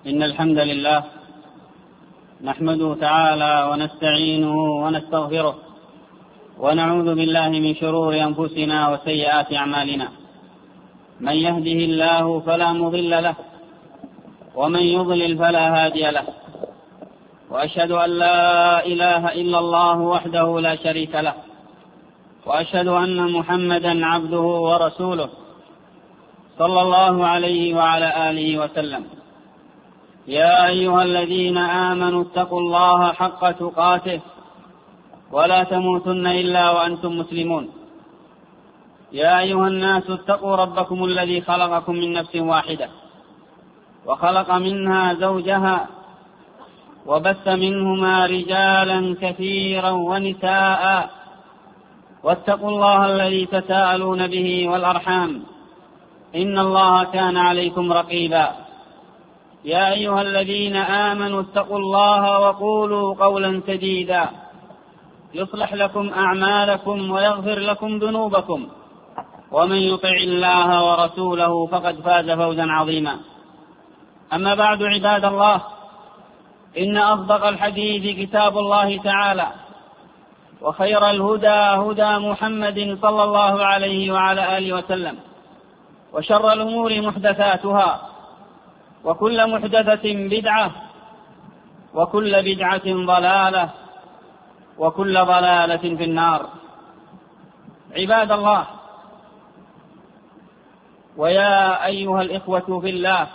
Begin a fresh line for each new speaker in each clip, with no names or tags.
إن الحمد لله نحمده تعالى ونستعينه ونستغفره ونعوذ بالله من شرور أنفسنا وسيئات أعمالنا. من يهده الله فلا مضل له ومن يضلل فلا هادي له، وأشهد أن لا إله إلا الله وحده لا شريك له، وأشهد أن محمدا عبده ورسوله صلى الله عليه وعلى آله وسلم. يا أيها الذين آمنوا اتقوا الله حق تقاته ولا تموتن إلا وأنتم مسلمون. يا أيها الناس اتقوا ربكم الذي خلقكم من نفس واحدة وخلق منها زوجها وبث منهما رجالا كثيرا ونساء، واتقوا الله الذي تساءلون به والأرحام إن الله كان عليكم رقيبا. يا أيها الذين آمنوا اتقوا الله وقولوا قولا سديدا يصلح لكم أعمالكم ويغفر لكم ذنوبكم، ومن يطع الله ورسوله فقد فاز فوزا عظيما. أما بعد، عباد الله، إن أصدق الحديث كتاب الله تعالى، وخير الهدى هدى محمد صلى الله عليه وعلى آله وسلم، وشر الأمور محدثاتها، وكل محدثة بدعة، وكل بدعة ضلالة، وكل ضلالة في النار. عباد الله، ويا أيها الإخوة في الله،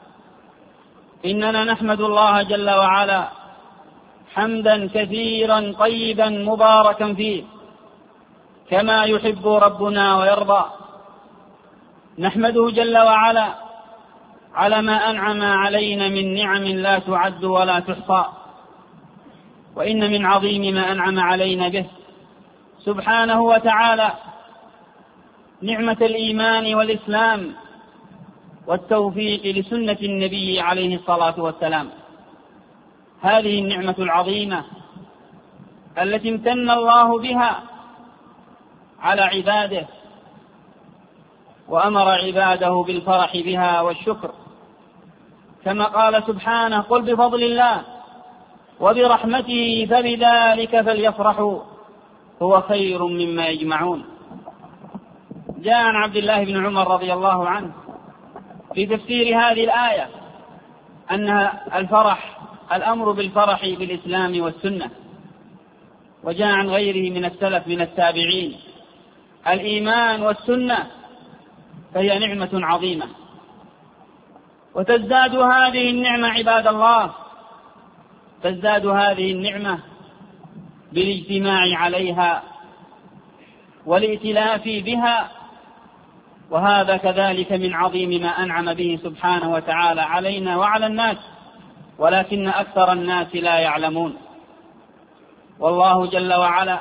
إننا نحمد الله جل وعلا حمدا كثيرا طيبا مباركا فيه كما يحب ربنا ويرضى. نحمده جل وعلا على ما أنعم علينا من نعم لا تعد ولا تحصى، وإن من عظيم ما أنعم علينا به سبحانه وتعالى نعمة الإيمان والإسلام والتوفيق لسنة النبي عليه الصلاة والسلام. هذه النعمة العظيمة التي امتن الله بها على عباده، وأمر عباده بالفرح بها والشكر، كما قال سبحانه: قل بفضل الله وبرحمته فبذلك فليفرحوا هو خير مما يجمعون. جاء عن عبد الله بن عمر رضي الله عنه في تفسير هذه الآية أنها الأمر بالفرح بالإسلام والسنة. وجاء عن غيره من السلف من التابعين: الإيمان والسنة فهي نعمة عظيمة، وتزداد هذه النعمة عباد الله، تزداد هذه النعمة بالاجتماع عليها والائتلاف بها، وهذا كذلك من عظيم ما أنعم به سبحانه وتعالى علينا وعلى الناس، ولكن أكثر الناس لا يعلمون. والله جل وعلا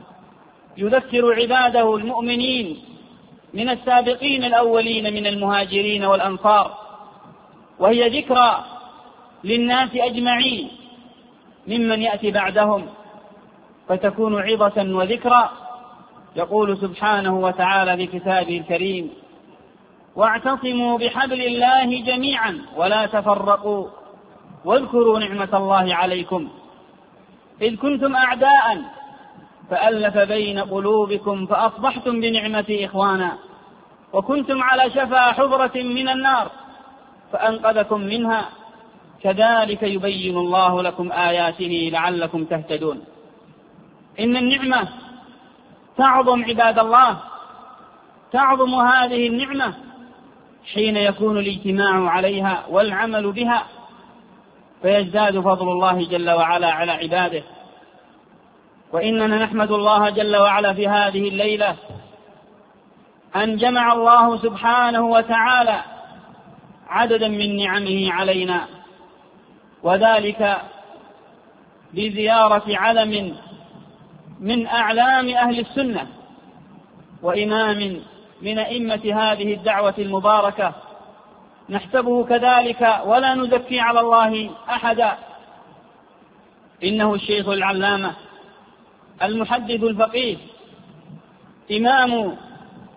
يذكر عباده المؤمنين من السابقين الأولين من المهاجرين والأنصار، وهي ذكرى للناس أجمعين ممن يأتي بعدهم، فتكون عظة وذكرى. يقول سبحانه وتعالى في كتابه الكريم: واعتصموا بحبل الله جميعا ولا تفرقوا واذكروا نعمة الله عليكم إذ كنتم أعداء فألف بين قلوبكم فأصبحتم بنعمته إخوانا وكنتم على شفا حفرة من النار فأنقذكم منها كذلك يبين الله لكم آياته لعلكم تهتدون. إن النعمة تعظم عباد الله، تعظم هذه النعمة حين يكون الاجتماع عليها والعمل بها، فيزداد فضل الله جل وعلا على عباده. وإننا نحمد الله جل وعلا في هذه الليلة أن جمع الله سبحانه وتعالى عددا من نعمه علينا، وذلك بزيارة علم من أعلام أهل السنة وإمام من أئمة هذه الدعوة المباركة، نحسبه كذلك ولا نزكي على الله أحدا. إنه الشيخ العلامة المحدث الفقيه إمام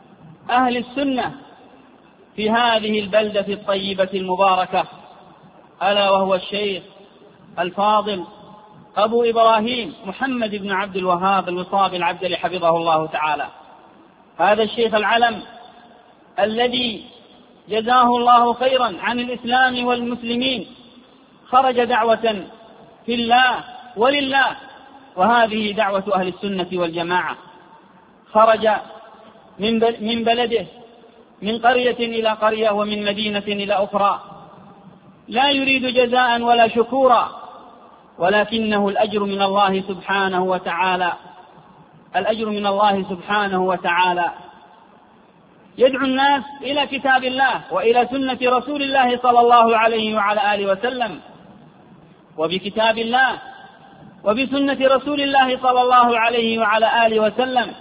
أهل السنة في هذه البلدة الطيبة المباركة، ألا وهو الشيخ الفاضل أبو إبراهيم محمد بن عبد الوهاب الوصابي العبدلي حفظه الله تعالى. هذا الشيخ العلم الذي جزاه الله خيرا عن الإسلام والمسلمين خرج دعوة في الله ولله، وهذه دعوة أهل السنة والجماعة. خرج من بلده، من قرية إلى قرية ومن مدينة إلى أخرى، لا يريد جزاء ولا شكورا، ولكنه الأجر من الله سبحانه وتعالى، الأجر من الله سبحانه وتعالى. يدعو الناس إلى كتاب الله وإلى سنة رسول الله صلى الله عليه وعلى آله وسلم، وبكتاب الله وبسنة رسول الله صلى الله عليه وعلى آله وسلم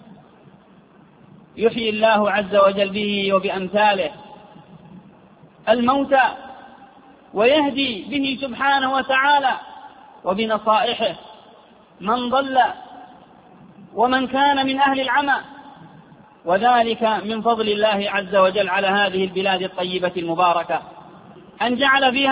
يحيي الله عز وجل به وبأمثاله الموتى، ويهدي به سبحانه وتعالى وبنصائحه من ضل ومن كان من أهل العمى، وذلك من فضل الله عز وجل على هذه البلاد الطيبة المباركة، أن جعل فيها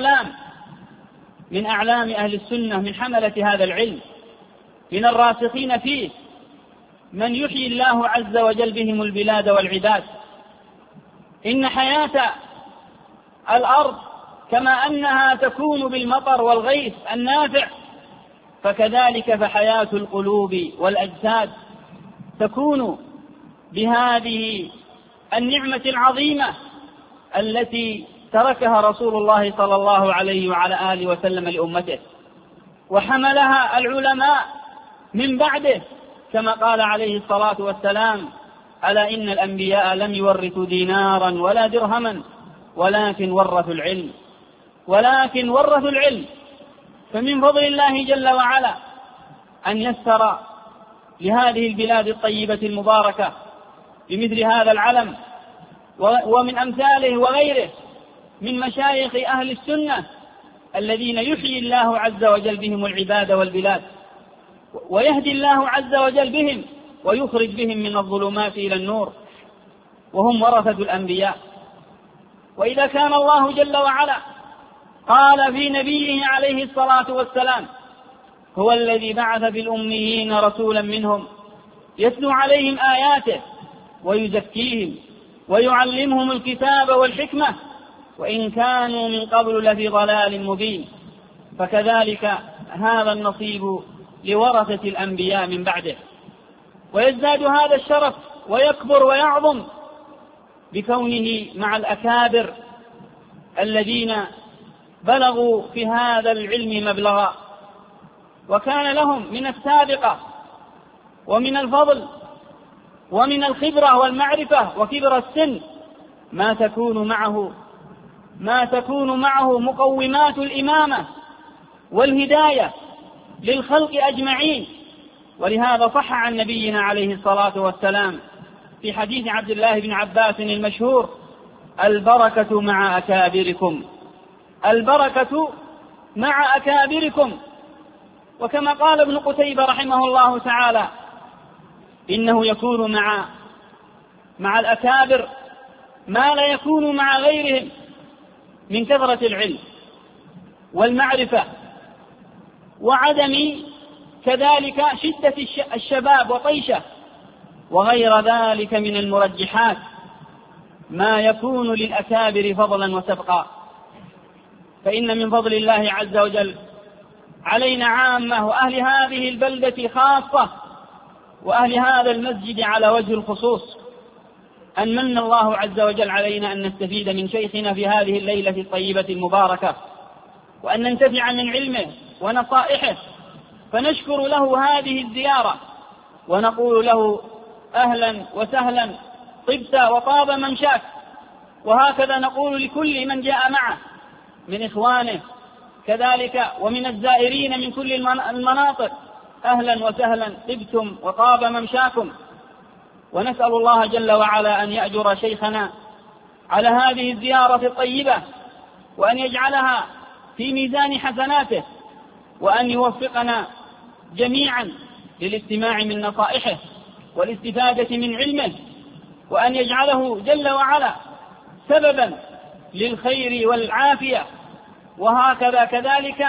من أعلام أهل السنة، من حملة هذا العلم، من الراسخين فيه، من يحيي الله عز وجل بهم البلاد والعباد. إن حياة الأرض كما أنها تكون بالمطر والغيث النافع، فكذلك فحياة القلوب والأجساد تكون بهذه النعمة العظيمة التي تركها رسول الله صلى الله عليه وعلى آله وسلم لأمته، وحملها العلماء من بعده، كما قال عليه الصلاة والسلام: ألا إن الأنبياء لم يورثوا دينارا ولا درهما ولكن ورثوا العلم. فمن فضل الله جل وعلا أن يسر لهذه البلاد الطيبة المباركة بمثل هذا العلم ومن أمثاله وغيره من مشايخ أهل السنة الذين يحيي الله عز وجل بهم العباد والبلاد، ويهدي الله عز وجل بهم ويخرج بهم من الظلمات إلى النور، وهم ورثة الأنبياء. وإذا كان الله جل وعلا قال في نبيه عليه الصلاة والسلام: هو الذي بعث في الأميين رسولا منهم يتلو عليهم آياته ويزكيهم ويعلمهم الكتاب والحكمة وإن كانوا من قبل لفي ضلال مبين، فكذلك هذا النصيب لورثة الأنبياء من بعده. ويزداد هذا الشرف ويكبر ويعظم بكونه مع الأكابر الذين بلغوا في هذا العلم مبلغا، وكان لهم من السابقة ومن الفضل ومن الخبرة والمعرفة وكبر السن ما تكون معه مقومات الإمامة والهداية للخلق أجمعين. ولهذا صح عن نبينا عليه الصلاة والسلام في حديث عبد الله بن عباس المشهور: البركة مع أكابركم، البركة مع أكابركم. وكما قال ابن قتيبة رحمه الله تعالى: إنه يكون مع الأكابر ما لا يكون مع غيرهم من كثرة العلم والمعرفة، وعدم كذلك شدة الشباب وطيشه، وغير ذلك من المرجحات ما يكون للأكابر فضلا وسبقا. فإن من فضل الله عز وجل علينا عامة، وأهل هذه البلدة خاصة، وأهل هذا المسجد على وجه الخصوص، أن من الله عز وجل علينا أن نستفيد من شيخنا في هذه الليلة الطيبة المباركة، وأن ننتفع من علمه ونصائحه، فنشكر له هذه الزيارة ونقول له: أهلا وسهلا، طبت وطاب ممشاك. وهكذا نقول لكل من جاء معه من إخوانه كذلك ومن الزائرين من كل المناطق: أهلا وسهلا، طبتم وطاب ممشاكم. ونسأل الله جل وعلا أن يأجر شيخنا على هذه الزيارة الطيبة، وأن يجعلها في ميزان حسناته، وأن يوفقنا جميعا للاستماع من نصائحه والاستفادة من علمه، وأن يجعله جل وعلا سببا للخير والعافية وهكذا كذلك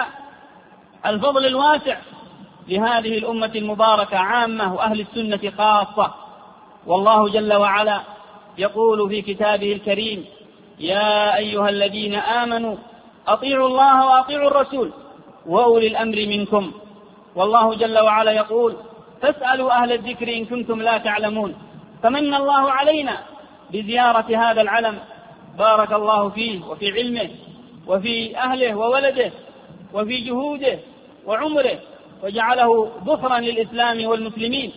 الفضل الواسع لهذه الأمة المباركة عامة وأهل السنة خاصة. والله جل وعلا يقول في كتابه الكريم: يا أيها الذين آمنوا أطيعوا الله وأطيعوا الرسول وأولي الأمر منكم. والله جل وعلا يقول: فاسألوا أهل الذكر إن كنتم لا تعلمون. فمن الله علينا بزيارة هذا العلم، بارك الله فيه وفي علمه وفي أهله وولده وفي جهوده وعمره، وجعله ذخرا للإسلام والمسلمين.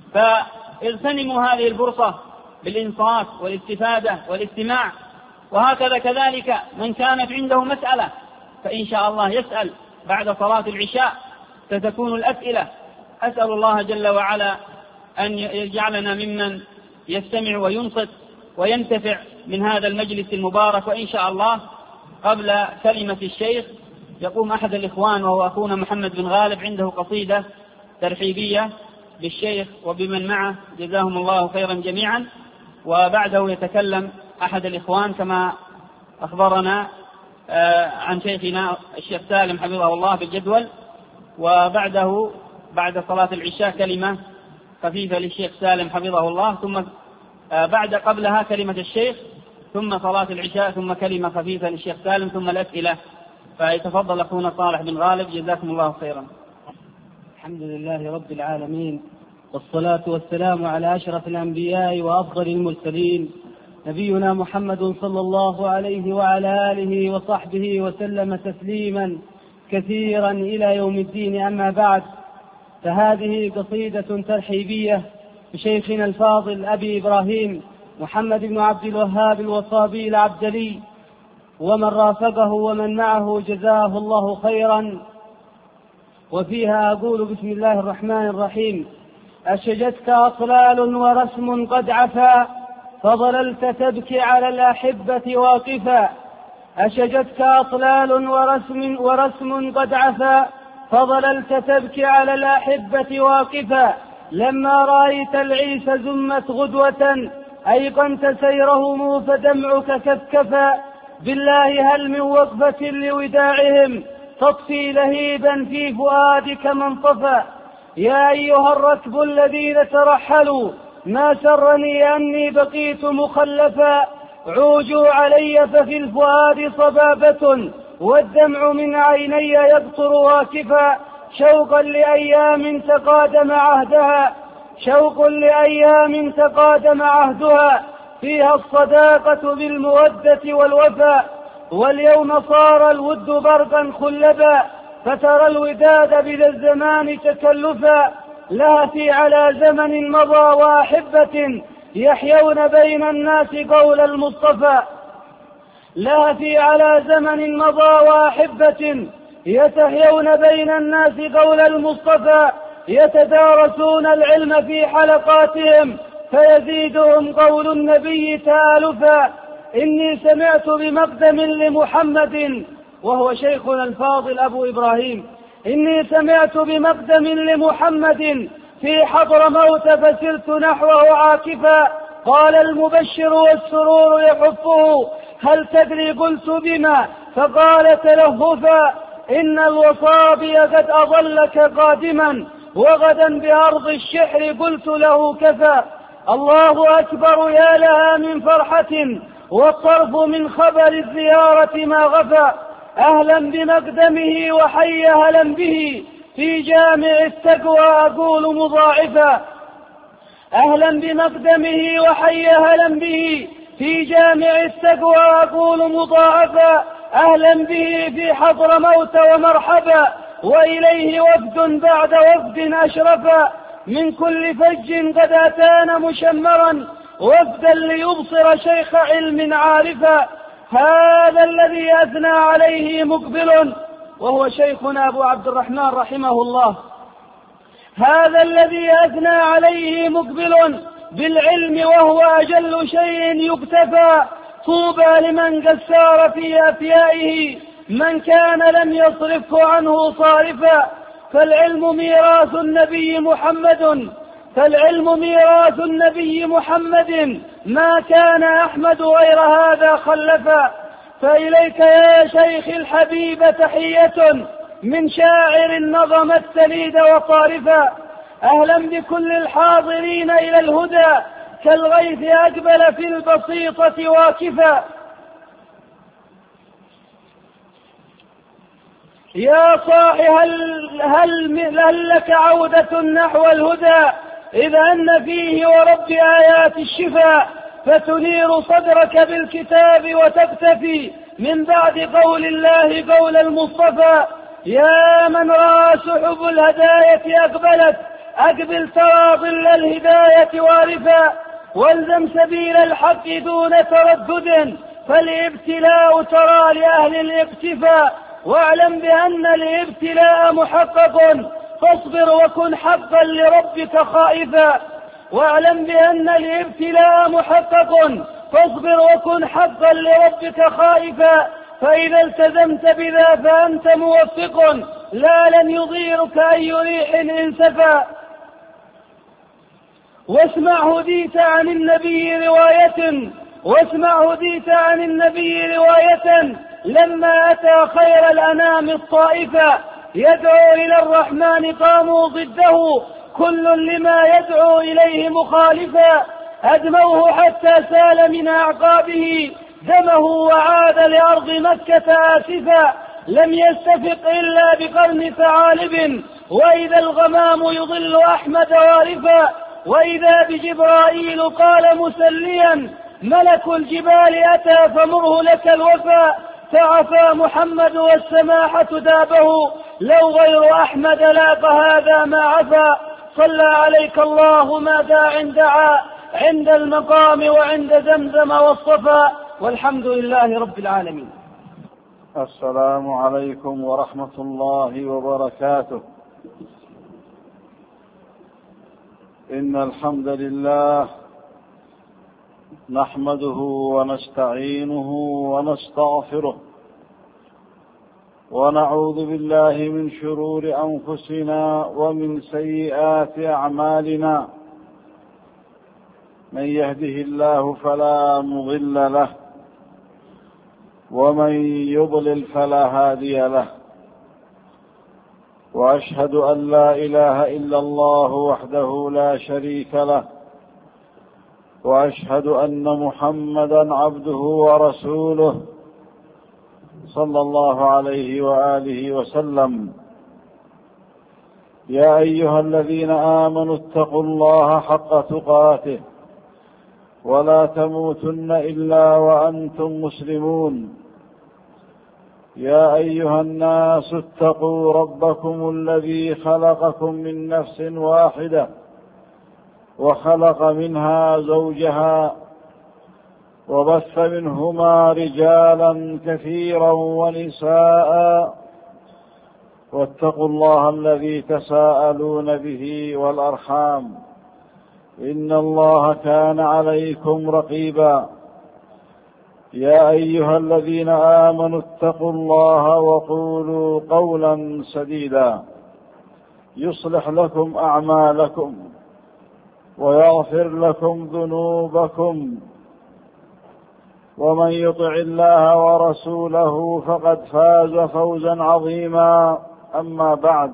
فاغتنموا هذه الفرصة بالإنصات والاستفادة والاستماع. وهكذا كذلك من كانت عنده مسألة فإن شاء الله يسأل بعد صلاة العشاء، ستكون الأسئلة. أسأل الله جل وعلا أن يجعلنا ممن يستمع وينصت وينتفع من هذا المجلس المبارك. وإن شاء الله قبل كلمة الشيخ يقوم أحد الإخوان وهو أخونا محمد بن غالب، عنده قصيدة ترحيبية بالشيخ وبمن معه، جزاهم الله خيرا جميعا. وبعده يتكلم أحد الإخوان كما أخبرنا عن شيخنا الشيخ سالم حفظه الله بالجدول. وبعده بعد صلاة العشاء كلمة خفيفة للشيخ سالم حفظه الله، ثم قبلها كلمة الشيخ، ثم صلاة العشاء، ثم كلمة خفيفة للشيخ سالم، ثم الأسئلة. فيتفضل أخونا صالح بن غالب، جزاكم الله خيرا.
الحمد لله رب العالمين، والصلاة والسلام على أشرف الأنبياء وأفضل المرسلين، نبينا محمد صلى الله عليه وعلى آله وصحبه وسلم تسليما كثيرا إلى يوم الدين. أما بعد، فهذه قصيدة ترحيبية بشيخنا الفاضل أبي إبراهيم محمد بن عبد الوهاب الوصابي العبدلي ومن رافقه ومن معه، جزاه الله خيرا. وفيها أقول: بسم الله الرحمن الرحيم. أشجتك أطلال ورسم قد عفا، فظللت تبكي على الأحبة واقفا. أشجتك أطلال ورسم قد عفا، فظللت تبكي على الأحبة واقفا. لما رأيت العيس زمت غدوة، أيقنت سيرهم فدمعك كفكفا. بالله هل من وقفة لوداعهم تطفي لهيبا في فؤادك منطفا. يا أيها الركب الذين ترحلوا، ما سرني أني بقيت مخلفا. عوجوا علي ففي الفؤاد صبابة، والدمع من عيني يقطر واكفا. شوقا لأيام تقادم عهدها، شوق لأيام تقادم عهدها، فيها الصداقة بالمودة والوفاء. واليوم صار الود برقا خلبا، فترى الوداد بذا الزمان تكلفا. لهفي على زمن مضى وأحبة، يحيون بين الناس قول المصطفى. لهفي على زمن مضى وأحبة، يتحيون بين الناس قول المصطفى. يتدارسون العلم في حلقاتهم، فيزيدهم قول النبي تآلفا. إني سمعت بمقدم لمحمد، وهو شيخنا الفاضل أبو إبراهيم، إني سمعت بمقدم لمحمد في حضرموت، فسرت نحوه عاكفا. قال المبشر والسرور يحفه، هل تدري قلت بما؟ فقال تلهفا. إن الوصابي قد أظلك قادما، وغدا بأرض الشحر قلت له كفى. الله أكبر، يا لها من فرحة، والطرف من خبر الزيارة ما غفى. أهلا بمقدمه وحي هلا به، في جامع التقوى أقول مضاعفا. أهلا بمقدمه وحي هلا به، في جامع التقوى أقول مضاعفا. أهلا به في حضرموت ومرحبا، وإليه وفد بعد وفد أشرفا. من كل فج قد أتانا مشمرا، وفدا ليبصر شيخ علم عارفا. هذا الذي أثنى عليه مقبل، وهو شيخنا أبو عبد الرحمن رحمه الله. هذا الذي أثنى عليه مقبل بالعلم، وهو أجل شيء يكتفى. طوبى لمن قد سار في أفيائه، من كان لم يصرفه عنه صارفا. فالعلم ميراث النبي محمد، فالعلم ميراث النبي محمد، ما كان أحمد غير هذا خلفا. فإليك يا شيخ الحبيب تحية من شاعر نظم السليد وطارفا. أهلا بكل الحاضرين إلى الهدى كالغيث أقبل في البسيطة واكفا. يا صاح هل لك عودة نحو الهدى إذا أن فيه ورب آيات الشفاء، فتنير صدرك بالكتاب وتكتفي من بعد قول الله قول المصطفى. يا من رأى سحب الهداية أقبلت أقبل ترى ظل الهداية وارفا، والزم سبيل الحق دون تردد فالابتلاء ترى لأهل الاقتفاء، واعلم بأن الابتلاء محقق فاصبر وكن حقا لربك خائفا. واعلم بأن الابتلاء محقق فاصبر وكن حقا لربك خائفا، فإذا التزمت بذا فأنت موفق لا لن يضيرك أي ريح انسفا. واسمع هديت عن النبي رواية لما أتى خير الأنام الطائفة، يدعو إلى الرحمن قاموا ضده كل لما يدعو إليه مخالفا، أدموه حتى سال من أعقابه دمه وعاد لأرض مكة آسفا، لم يستفق إلا بقرن ثعالب وإذا الغمام يضل أحمد وارفا، وإذا بجبرائيل قال مسليا ملك الجبال أتى فمره لك الوفا، فعفى محمد والسماحة دابه لو غير أحمد لاق هذا ما عفا. صلى عليك الله ما داع دعا عند المقام وعند زمزم والصفا، والحمد لله رب العالمين.
السلام عليكم ورحمة الله وبركاته. إن الحمد لله نحمده ونستعينه ونستغفره ونعوذ بالله من شرور أنفسنا ومن سيئات أعمالنا، من يهده الله فلا مضل له ومن يضلل فلا هادي له، وأشهد أن لا إله إلا الله وحده لا شريك له، وأشهد أن محمدا عبده ورسوله صلى الله عليه وآله وسلم. يا أيها الذين آمنوا اتقوا الله حق تقاته ولا تموتن إلا وأنتم مسلمون. يا أيها الناس اتقوا ربكم الذي خلقكم من نفس واحدة وخلق منها زوجها وبث منهما رجالا كثيرا ونساء، واتقوا الله الذي تساءلون به والأرحام إن الله كان عليكم رقيبا. يا أيها الذين آمنوا اتقوا الله وقولوا قولا سديدا يصلح لكم أعمالكم ويغفر لكم ذنوبكم، ومن يطع الله ورسوله فقد فاز فوزا عظيما. أما بعد،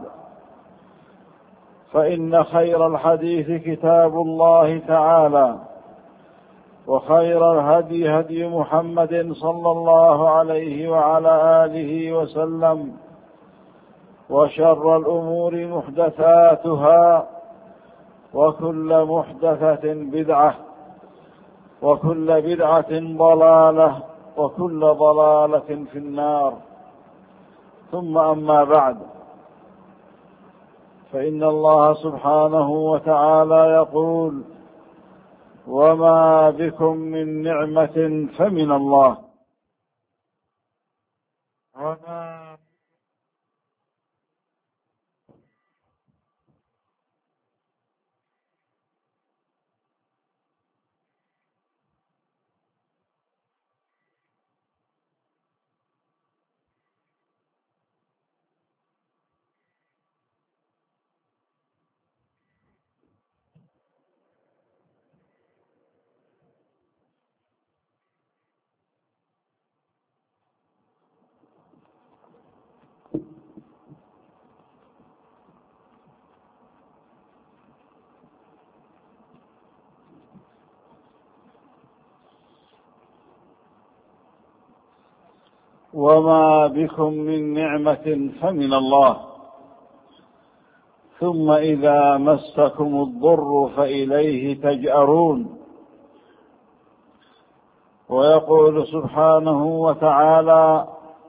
فإن خير الحديث كتاب الله تعالى، وخير الهدي هدي محمد صلى الله عليه وعلى آله وسلم، وشر الأمور محدثاتها، وكل محدثة بدعة، وكل بدعة ضلالة، وكل ضلالة في النار. ثم أما بعد، فإن الله سبحانه وتعالى يقول: وما بكم من نعمة فمن الله. وما بكم من نعمة فمن الله، ثم إذا مسكم الضر فإليه تجأرون. ويقول سبحانه وتعالى: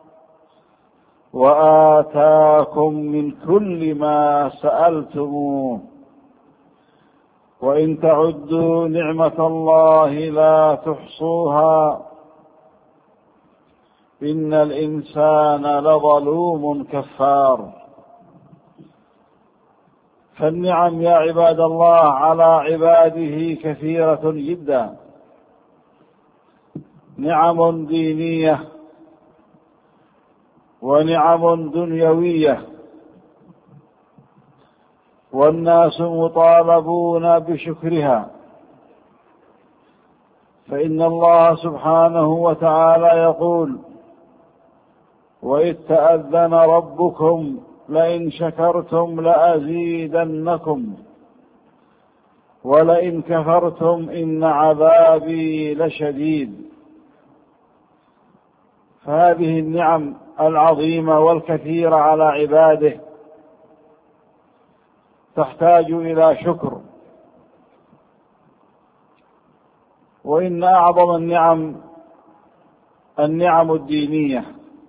وآتاكم من كل ما سألتموه وإن تعدوا نعمة الله لا تحصوها إن الإنسان لظلوم كفار. فالنعم يا عباد الله على عباده كثيرة جدا، نعم دينية ونعم دنيوية، والناس مطالبون بشكرها، فإن الله سبحانه وتعالى يقول: وإذ تأذن ربكم لئن شكرتم لأزيدنكم ولئن كفرتم إن عذابي لشديد. فهذه النعم العظيمة والكثيرة على عباده تحتاج إلى شكر. وإن أعظم النعم الدينية،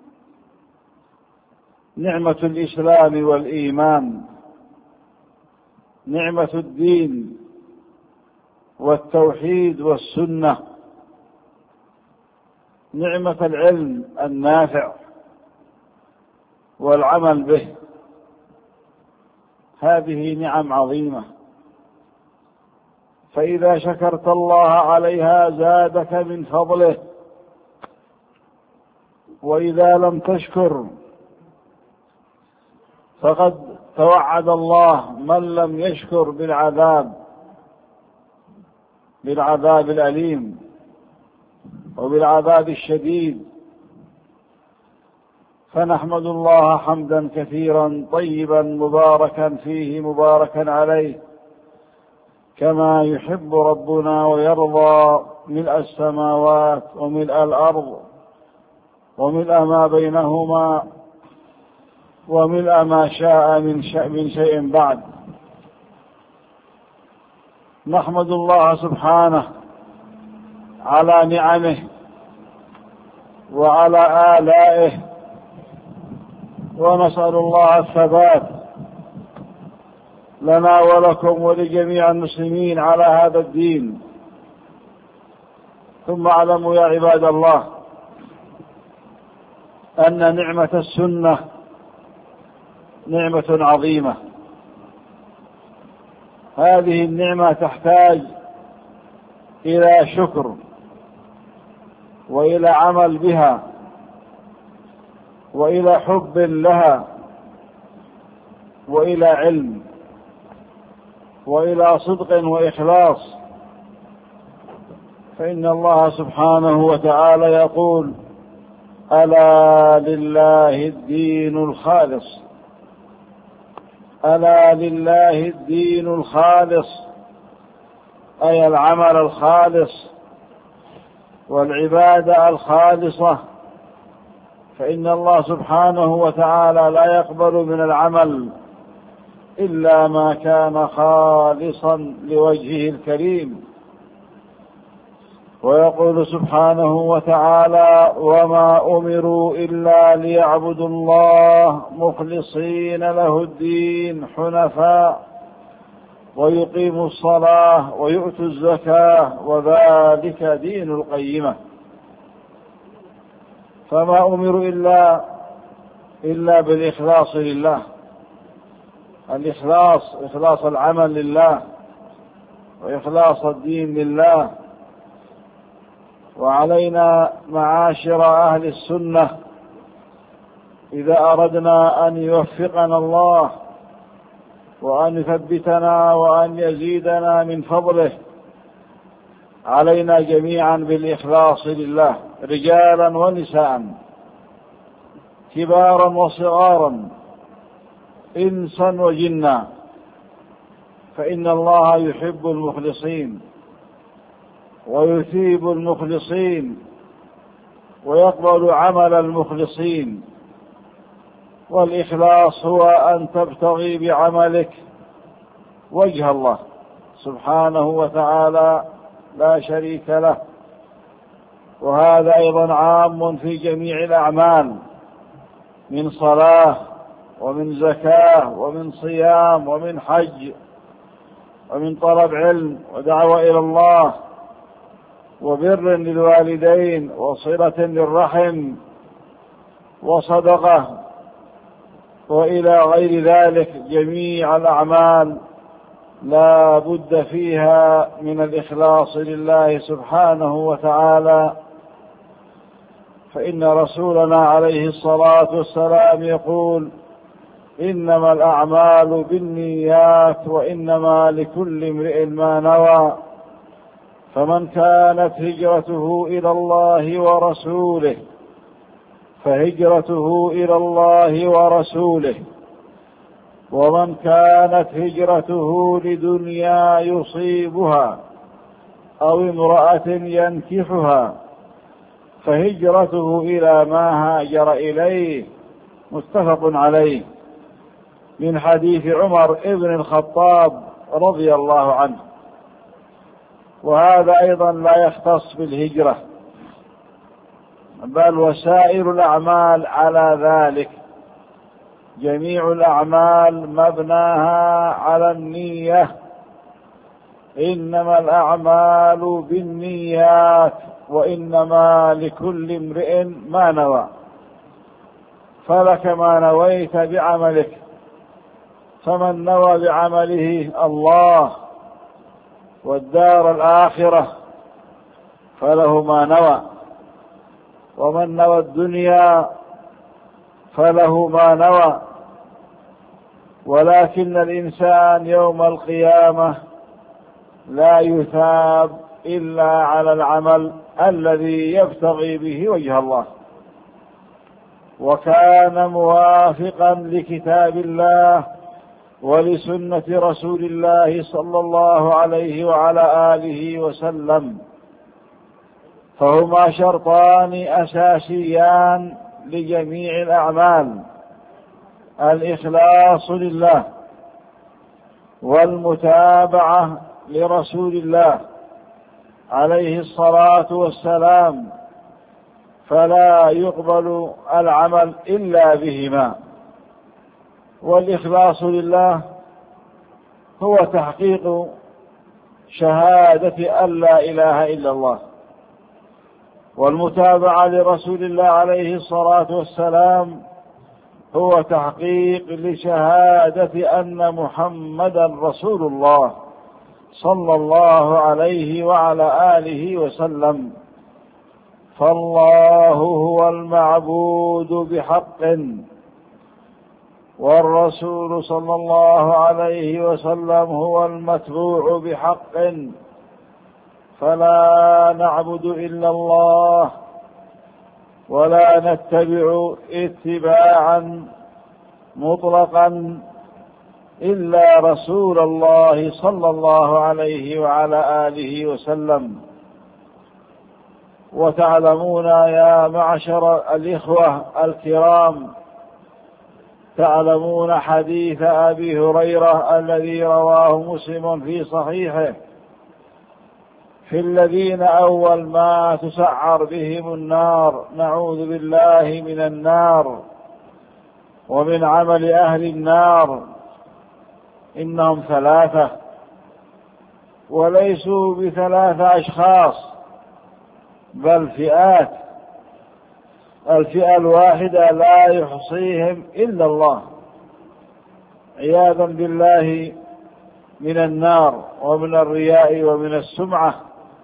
نعمة الإسلام والإيمان، نعمة الدين والتوحيد والسنة، نعمة العلم النافع والعمل به. هذه نعم عظيمة، فإذا شكرت الله عليها زادك من فضله، وإذا لم تشكر فقد توعد الله من لم يشكر بالعذاب الأليم وبالعذاب الشديد. فنحمد الله حمدا كثيرا طيبا مباركا فيه مباركا عليه، كما يحب ربنا ويرضى، ملء السماوات وملء الأرض وملء ما بينهما وملء ما شاء من شيء بعد. نحمد الله سبحانه على نعمه وعلى آلائه، ونسأل الله الثبات لنا ولكم ولجميع المسلمين على هذا الدين. ثم اعلموا يا عباد الله أن نعمة السنة نعمة عظيمة. هذه النعمة تحتاج إلى شكر وإلى عمل بها وإلى حب لها وإلى علم وإلى صدق وإخلاص. فإن الله سبحانه وتعالى يقول: ألا لله الدين الخالص، ألا لله الدين الخالص، أي العمل الخالص والعبادة الخالصة. فإن الله سبحانه وتعالى لا يقبل من العمل إلا ما كان خالصا لوجهه الكريم. ويقول سبحانه وتعالى: وما أمروا إلا ليعبدوا الله مخلصين له الدين حنفاء ويقيموا الصلاة ويؤتوا الزكاة وذلك دين القيمة. فما أمروا إلا بالإخلاص لله، إخلاص العمل لله وإخلاص الدين لله. وعلينا معاشر أهل السنة إذا أردنا أن يوفقنا الله وأن يثبتنا وأن يزيدنا من فضله، علينا جميعا بالإخلاص لله، رجالا ونساء، كبارا وصغارا، إنسا وجنا، فإن الله يحب المخلصين ويثيب المخلصين ويقبل عمل المخلصين. والإخلاص هو أن تبتغي بعملك وجه الله سبحانه وتعالى لا شريك له. وهذا أيضا عام في جميع الأعمال، من صلاة ومن زكاة ومن صيام ومن حج ومن طلب علم ودعوة إلى الله وبر للوالدين وصلة للرحم وصدقة وإلى غير ذلك. جميع الأعمال لا بد فيها من الإخلاص لله سبحانه وتعالى. فإن رسولنا عليه الصلاة والسلام يقول: إنما الأعمال بالنيات وإنما لكل امرئ ما نوى. فمن كانت هجرته إلى الله ورسوله فهجرته إلى الله ورسوله، ومن كانت هجرته لدنيا يصيبها أو امرأة ينكحها فهجرته إلى ما هاجر إليه. متفق عليه، من حديث عمر بن الخطاب رضي الله عنه. وهذا أيضا لا يختص بالهجرة، بل وسائر الأعمال على ذلك. جميع الأعمال مبناها على النية، إنما الأعمال بالنيات وإنما لكل امرئ ما نوى. فلك ما نويت بعملك، فمن نوى بعمله الله والدار الآخرة فله ما نوى، ومن نوى الدنيا فله ما نوى. ولكن الإنسان يوم القيامة لا يثاب إلا على العمل الذي يبتغي به وجه الله، وكان موافقا لكتاب الله ولسنة رسول الله صلى الله عليه وعلى آله وسلم. فهما شرطان أساسيان لجميع الأعمال: الإخلاص لله والمتابعة لرسول الله عليه الصلاة والسلام، فلا يقبل العمل إلا بهما. والإخلاص لله هو تحقيق شهادة أن لا إله إلا الله، والمتابعة لرسول الله عليه الصلاة والسلام هو تحقيق لشهادة أن محمدا رسول الله صلى الله عليه وعلى آله وسلم. فالله هو المعبود بحق، والرسول صلى الله عليه وسلم هو المتبوع بحق، فلا نعبد إلا الله ولا نتبع اتباعا مطلقا إلا رسول الله صلى الله عليه وعلى آله وسلم. وتعلمون يا معشر الإخوة الكرام، تعلمون حديث أبي هريرة الذي رواه مسلم في صحيحه في الذين أول ما تسعر بهم النار، نعوذ بالله من النار ومن عمل أهل النار. إنهم ثلاثة، وليسوا بثلاثة أشخاص بل فئات. الفئة الواحدة لا يحصيهم إلا الله عياذا بالله من النار ومن الرياء ومن السمعة.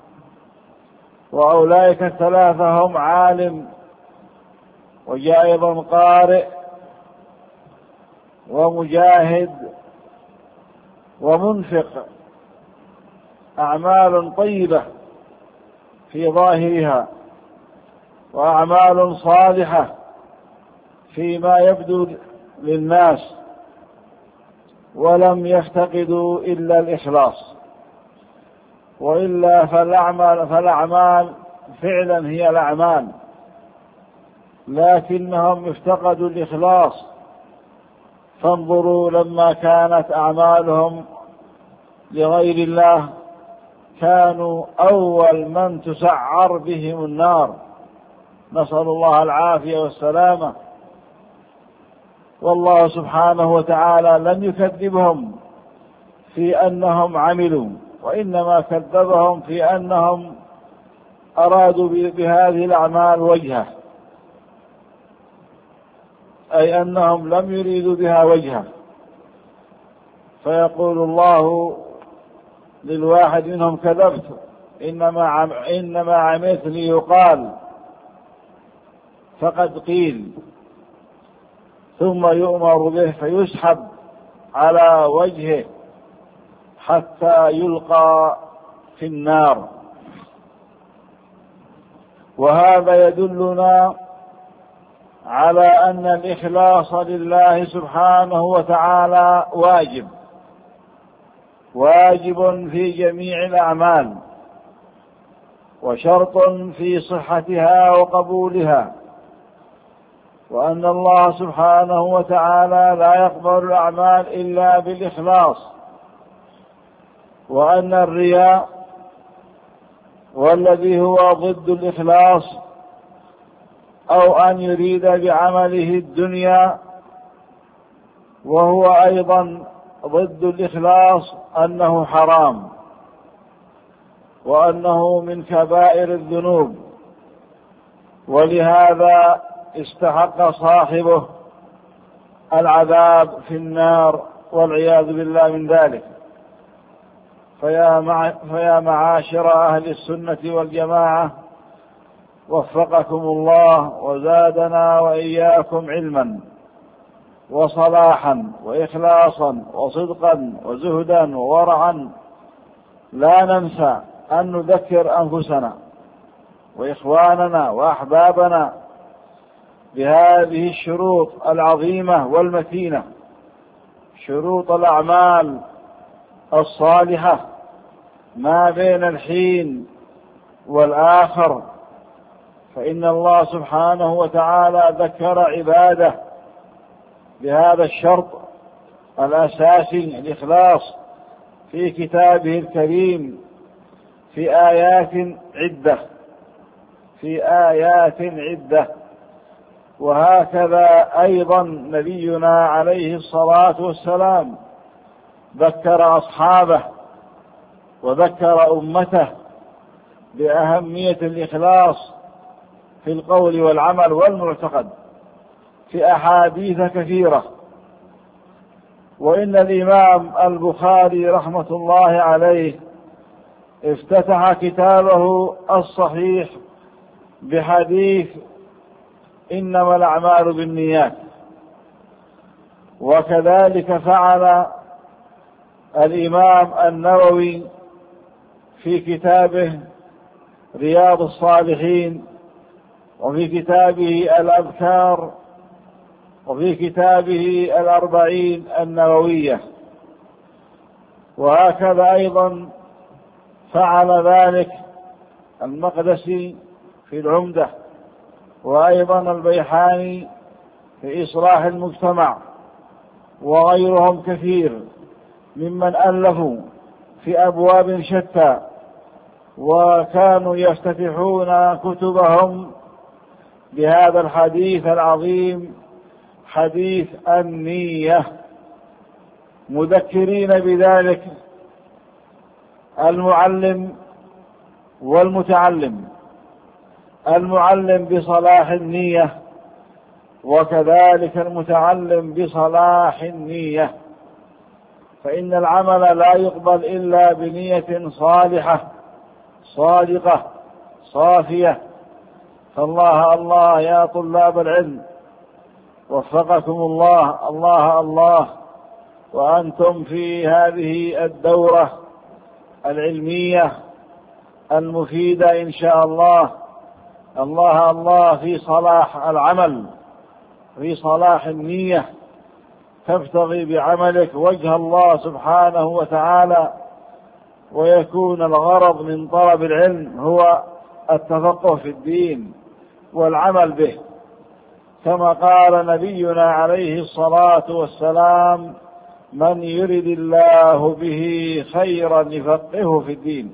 وأولئك الثلاثة هم عالم، وجاء أيضا قارئ ومجاهد ومنفق. أعمال طيبة في ظاهرها وأعمال صالحة فيما يبدو للناس، ولم يفتقدوا إلا الإخلاص. وإلا فالأعمال فعلا هي الأعمال، لكنهم افتقدوا الإخلاص. فانظروا لما كانت أعمالهم لغير الله كانوا أول من تسعر بهم النار، نسأل الله العافية والسلامة. والله سبحانه وتعالى لم يكذبهم في أنهم عملوا، وإنما كذبهم في أنهم أرادوا بهذه الأعمال وجهه، أي أنهم لم يريدوا بها وجهه. فيقول الله للواحد منهم كذبت، إنما عملت ليقال، فقد قيل، ثم يؤمر به فيسحب على وجهه حتى يلقى في النار. وهذا يدلنا على أن الإخلاص لله سبحانه وتعالى واجب في جميع الأعمال، وشرط في صحتها وقبولها، وأن الله سبحانه وتعالى لا يقبل الأعمال إلا بالإخلاص، وأن الرياء والذي هو ضد الإخلاص أو أن يريد بعمله الدنيا وهو أيضا ضد الإخلاص أنه حرام، وأنه من كبائر الذنوب، ولهذا استحق صاحبه العذاب في النار والعياذ بالله من ذلك. فيا معاشر أهل السنة والجماعة، وفقكم الله وزادنا وإياكم علما وصلاحا وإخلاصا وصدقا وزهدا وورعا، لا ننسى أن نذكر أنفسنا وإخواننا وأحبابنا بهذه الشروط العظيمة والمتينة، شروط الأعمال الصالحة ما بين الحين والآخر. فإن الله سبحانه وتعالى ذكر عباده بهذا الشرط الأساسي الإخلاص في كتابه الكريم في آيات عدة. وهكذا أيضا نبينا عليه الصلاة والسلام ذكر أصحابه وذكر أمته بأهمية الإخلاص في القول والعمل والمعتقد في أحاديث كثيرة. وإن الإمام البخاري رحمة الله عليه افتتح كتابه الصحيح بحديث إنما الأعمال بالنيات، وكذلك فعل الإمام النووي في كتابه رياض الصالحين، وفي كتابه الأذكار، وفي كتابه الأربعين النووية. وهكذا أيضا فعل ذلك المقدسي في العمدة، وأيضا البيحاني في إصلاح المجتمع، وغيرهم كثير ممن ألفوا في أبواب شتى، وكانوا يفتتحون كتبهم بهذا الحديث العظيم، حديث النية، مذكرين بذلك المعلم والمتعلم، المعلم بصلاح النية، وكذلك المتعلم بصلاح النية. فإن العمل لا يقبل إلا بنية صالحة صادقة صافية. فالله الله يا طلاب العلم، وفقكم الله الله وأنتم في هذه الدورة العلمية المفيدة إن شاء الله. الله في صلاح العمل، في صلاح النية، تبتغي بعملك وجه الله سبحانه وتعالى، ويكون الغرض من طلب العلم هو التفقه في الدين والعمل به. كما قال نبينا عليه الصلاة والسلام: من يرد الله به خيرا يفقهه في الدين.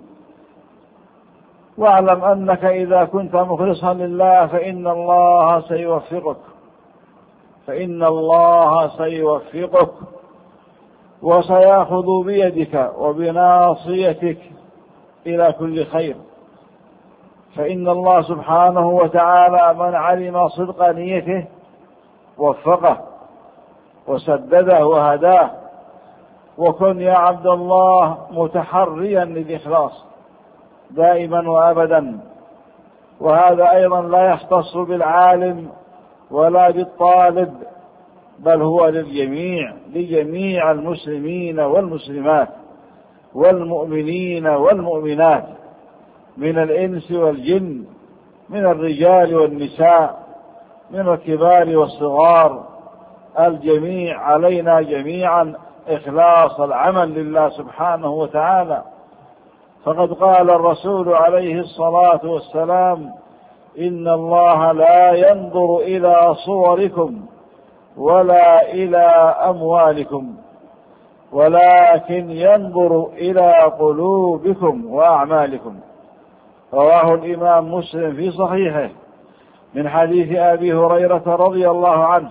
واعلم أنك إذا كنت مخلصا لله فإن الله سيوفقك وسيأخذ بيدك وبناصيتك إلى كل خير. فإن الله سبحانه وتعالى من علم صدق نيته وفقه وسدده وهداه. وكن يا عبد الله متحريا للإخلاص دائما وأبدا، وهذا أيضا لا يختص بالعالم ولا بالطالب، بل هو لجميع المسلمين والمسلمات والمؤمنين والمؤمنات من الإنس والجن، من الرجال والنساء، من الكبار والصغار، الجميع علينا جميعا إخلاص العمل لله سبحانه وتعالى. فقد قال الرسول عليه الصلاة والسلام: إن الله لا ينظر إلى صوركم ولا إلى أموالكم ولكن ينظر إلى قلوبكم وأعمالكم. رواه الإمام مسلم في صحيحه من حديث أبي هريرة رضي الله عنه.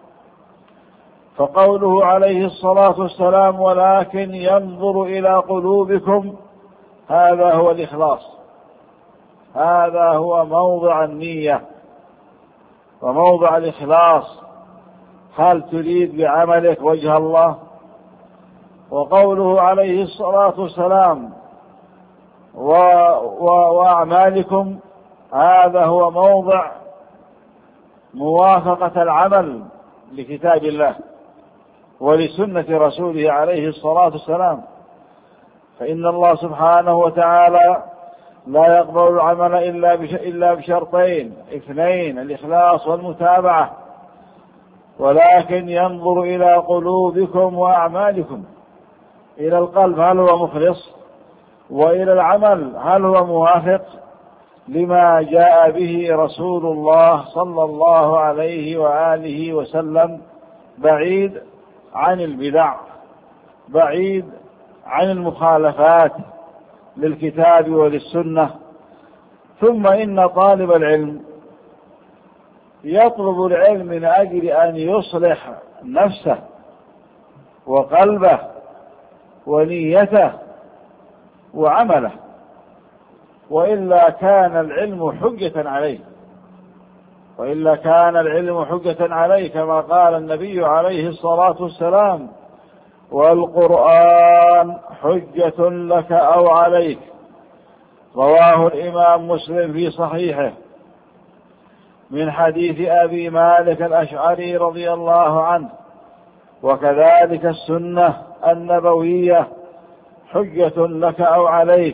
فقوله عليه الصلاة والسلام: ولكن ينظر إلى قلوبكم، هذا هو الإخلاص، هذا هو موضع النية وموضع الإخلاص. هل تريد بعملك وجه الله؟ وقوله عليه الصلاة والسلام: وأعمالكم، هذا هو موضع موافقة العمل لكتاب الله ولسنة رسوله عليه الصلاة والسلام. فإن الله سبحانه وتعالى لا يقبل العمل إلا بشرطين اثنين: الإخلاص والمتابعة. ولكن ينظر إلى قلوبكم وأعمالكم، إلى القلب هل هو مخلص، وإلى العمل هل هو موافق لما جاء به رسول الله صلى الله عليه وآله وسلم، بعيد عن البدع، بعيد عن المخالفات للكتاب وللسنة. ثم إن طالب العلم يطلب العلم من أجل أن يصلح نفسه وقلبه ونيته وعمله، وإلا كان العلم حجة عليه، كما قال النبي عليه الصلاة والسلام: والقرآن حجة لك أو عليك. رواه الإمام مسلم في صحيحه من حديث أبي مالك الأشعري رضي الله عنه. وكذلك السنة النبوية حجة لك أو عليك.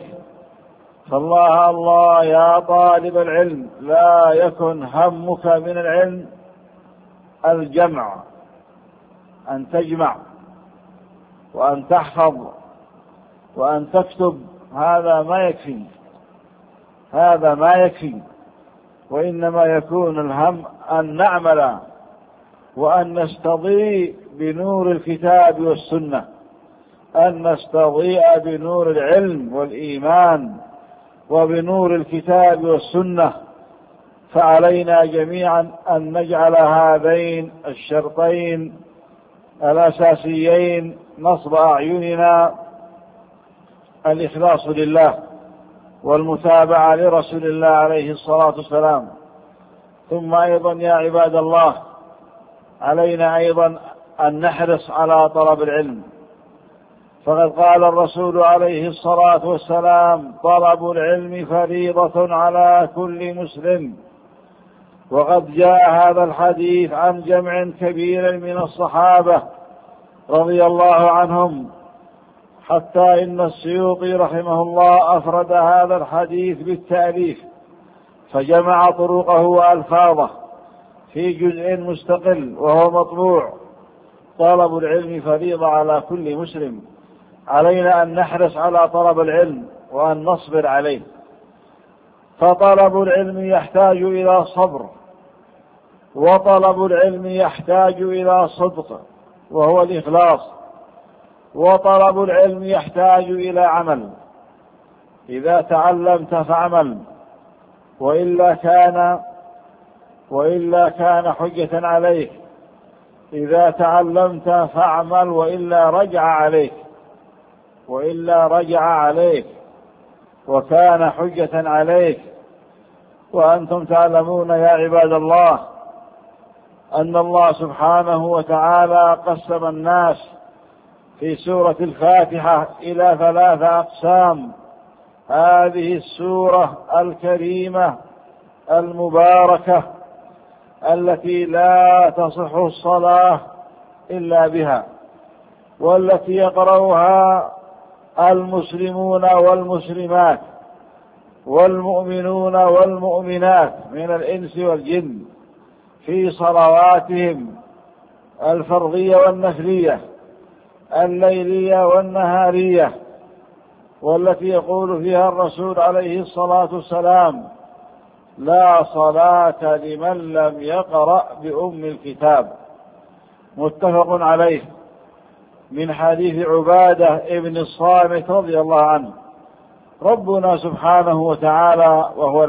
فالله يا طالب العلم، لا يكن همك من العلم الجمع، أن تجمع وأن تحفظ وأن تكتب، هذا ما يكفي، وإنما يكون الهم أن نعمل وأن نستضيء بنور الكتاب والسنة، أن نستضيء بنور العلم والإيمان وبنور الكتاب والسنة. فعلينا جميعا أن نجعل هذين الشرطين الأساسيين نصب أعيننا: الإخلاص لله والمتابعة لرسول الله عليه الصلاة والسلام. ثم أيضا يا عباد الله، علينا أيضا أن نحرص على طلب العلم. فقد قال الرسول عليه الصلاة والسلام: طلب العلم فريضة على كل مسلم. وقد جاء هذا الحديث عن جمع كبير من الصحابة رضي الله عنهم، حتى إن السيوطي رحمه الله أفرد هذا الحديث بالتأليف، فجمع طرقه وألفاظه في جزء مستقل وهو مطبوع. طلب العلم فريضة على كل مسلم، علينا أن نحرص على طلب العلم وأن نصبر عليه. فطلب العلم يحتاج إلى صبر وطلب العلم يحتاج إلى صدق وهو الإخلاص، وطلب العلم يحتاج إلى عمل. إذا تعلمت فاعمل، وإلا كان حجة عليك. إذا تعلمت فاعمل وإلا رجع عليك وكان حجة عليك. وأنتم تعلمون يا عباد الله أن الله سبحانه وتعالى قسم الناس في سورة الفاتحة إلى 3 أقسام. هذه السورة الكريمة المباركة التي لا تصح الصلاة إلا بها، والتي يقرأها المسلمون والمسلمات والمؤمنون والمؤمنات من الإنس والجن في صلواتهم الفرضية والنفلية، الليلية والنهارية، والتي يقول فيها الرسول عليه الصلاة والسلام: لا صلاة لمن لم يقرأ بأم الكتاب. متفق عليه، من حديث عبادة ابن الصامت رضي الله عنه. ربنا سبحانه وتعالى وهو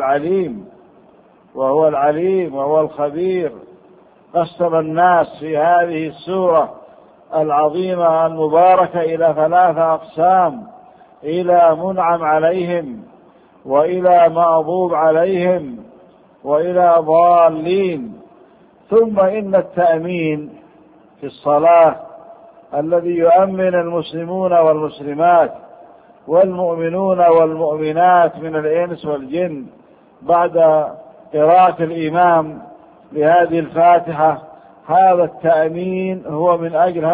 العليم وهو الخبير قسم الناس في هذه السورة العظيمة المباركة إلى 3 أقسام: إلى منعم عليهم، وإلى مغضوب عليهم، وإلى ضالين. ثم إن التأمين في الصلاة الذي يؤمن المسلمون والمسلمات والمؤمنون والمؤمنات من الإنس والجن بعد قراءة الإمام لهذه الفاتحة، هذا التأمين هو من أجل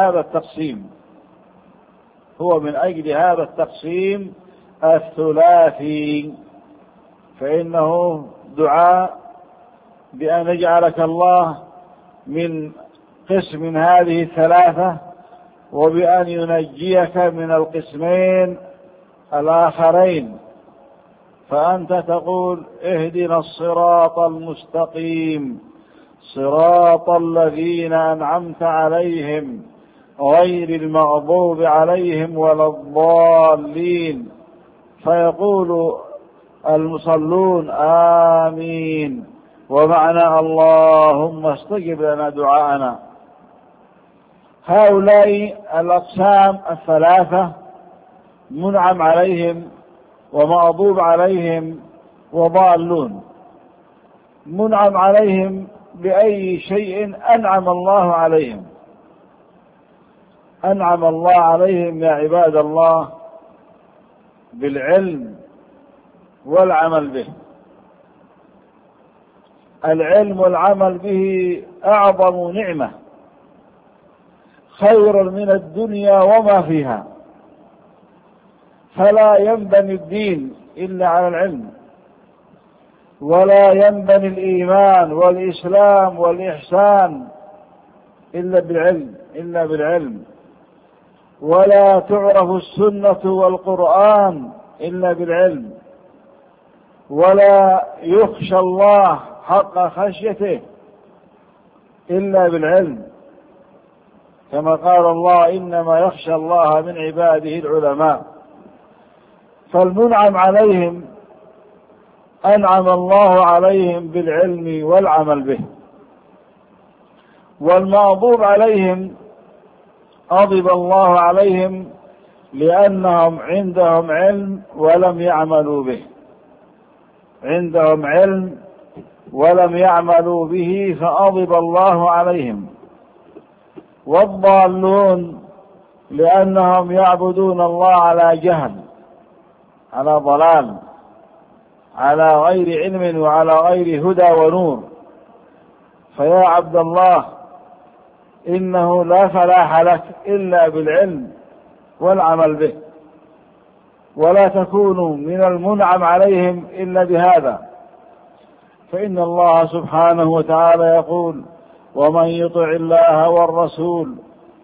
هذا التقسيم الثلاثي. فإنه دعاء بأن يجعلك الله من قسم هذه 3، وبأن ينجيك من القسمين الآخرين. فأنت تقول: اهدنا الصراط المستقيم صراط الذين أنعمت عليهم غير المغضوب عليهم ولا الضالين. فيقول المصلون: آمين، ومعنى اللهم استجب لنا دعاءنا. هؤلاء الأقسام 3: منعم عليهم ومغضوب عليهم وضالون. منعم عليهم بأي شيء أنعم الله عليهم؟ أنعم الله عليهم يا عباد الله بالعلم والعمل به. العلم والعمل به أعظم نعمة، خير من الدنيا وما فيها. فلا ينبني الدين إلا على العلم، ولا ينبني الإيمان والإسلام والإحسان إلا بالعلم، ولا تعرف السنة والقرآن إلا بالعلم، ولا يخشى الله حق خشيته إلا بالعلم، كما قال الله: إنما يخشى الله من عباده العلماء. فالمنعم عليهم أنعم الله عليهم بالعلم والعمل به، والمغضوب عليهم غضب الله عليهم لأنهم عندهم علم ولم يعملوا به، عندهم علم ولم يعملوا به فغضب الله عليهم. والضالون لأنهم يعبدون الله على جهل، على ضلال، على غير علم وعلى غير هدى ونور. فيا عبد الله، إنه لا فلاح لك إلا بالعلم والعمل به، ولا تكونوا من المنعم عليهم إلا بهذا. فإن الله سبحانه وتعالى يقول: ومن يطع الله والرسول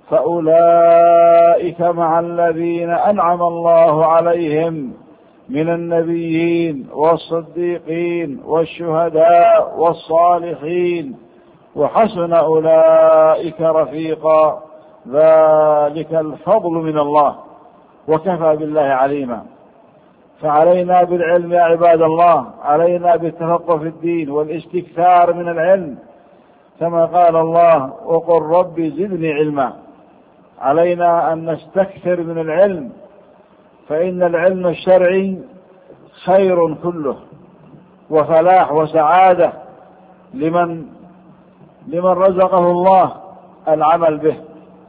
فأولئك مع الذين أنعم الله عليهم من النبيين والصديقين والشهداء والصالحين وحسن أولئك رفيقا، ذلك الفضل من الله وكفى بالله عليما. فعلينا بالعلم يا عباد الله، علينا بالتفقه في الدين والاستكثار من العلم، كما قال الله وقل رب زدني علما. علينا أن نستكثر من العلم، فإن العلم الشرعي خير كله وفلاح وسعادة لمن رزقه الله العمل به.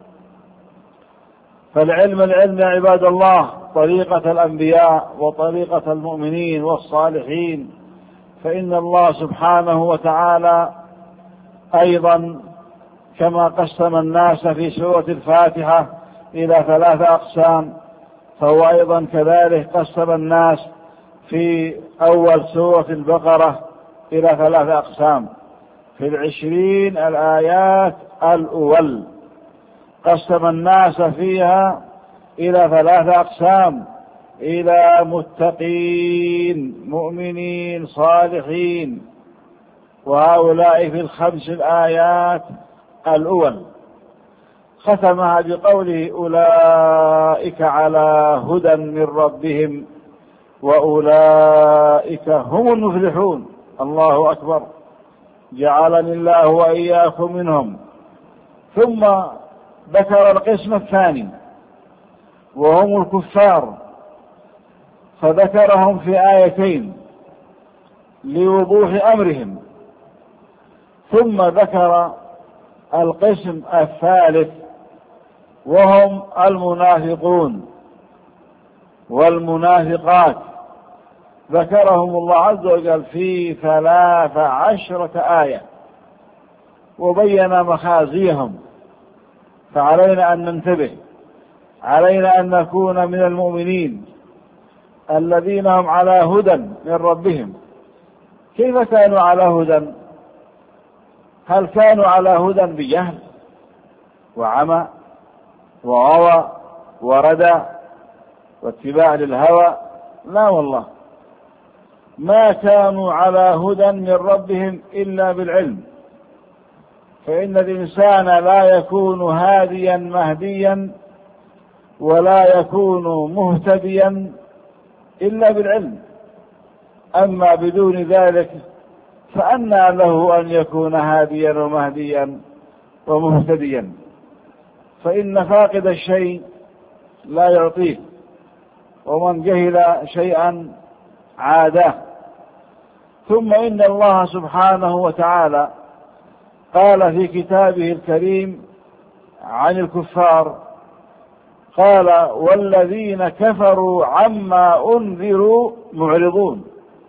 فالعلم يا عباد الله طريقة الأنبياء وطريقة المؤمنين والصالحين. فإن الله سبحانه وتعالى أيضا كما قسم الناس في سورة الفاتحة إلى 3 أقسام، فهو أيضا كذلك قسم الناس في أول سورة البقرة إلى 3 أقسام. في 20 الآيات الأول قسم الناس فيها إلى 3 أقسام: إلى متقين مؤمنين صالحين، وهؤلاء في 5 الآيات الأول. ختمها بقوله: أولئك على هدى من ربهم وأولئك هم المفلحون. الله أكبر، جعلني الله وإياكم منهم. ثم ذكر القسم الثاني وهم الكفار، فذكرهم في آيتين لوضوح أمرهم. ثم ذكر القسم الثالث وهم المنافقون والمنافقات، ذكرهم الله عز وجل في 13 آية وبين مخازيهم. فعلينا أن ننتبه، علينا أن نكون من المؤمنين الذين هم على هدى من ربهم. كيف كانوا على هدى؟ هل كانوا على هدى بجهل وعمى وغوى وردى واتباع للهوى؟ لا والله، ما كانوا على هدى من ربهم إلا بالعلم. فإن الإنسان لا يكون هاديا مهديا ولا يكون مهتديا إلا بالعلم. أما بدون ذلك فأنى له أن يكون هاديا ومهديا ومهتديا؟ فإن فاقد الشيء لا يعطيه، ومن جهل شيئا عاداه. ثم إن الله سبحانه وتعالى قال في كتابه الكريم عن الكفار، قال: والذين كفروا عما أنذروا معرضون.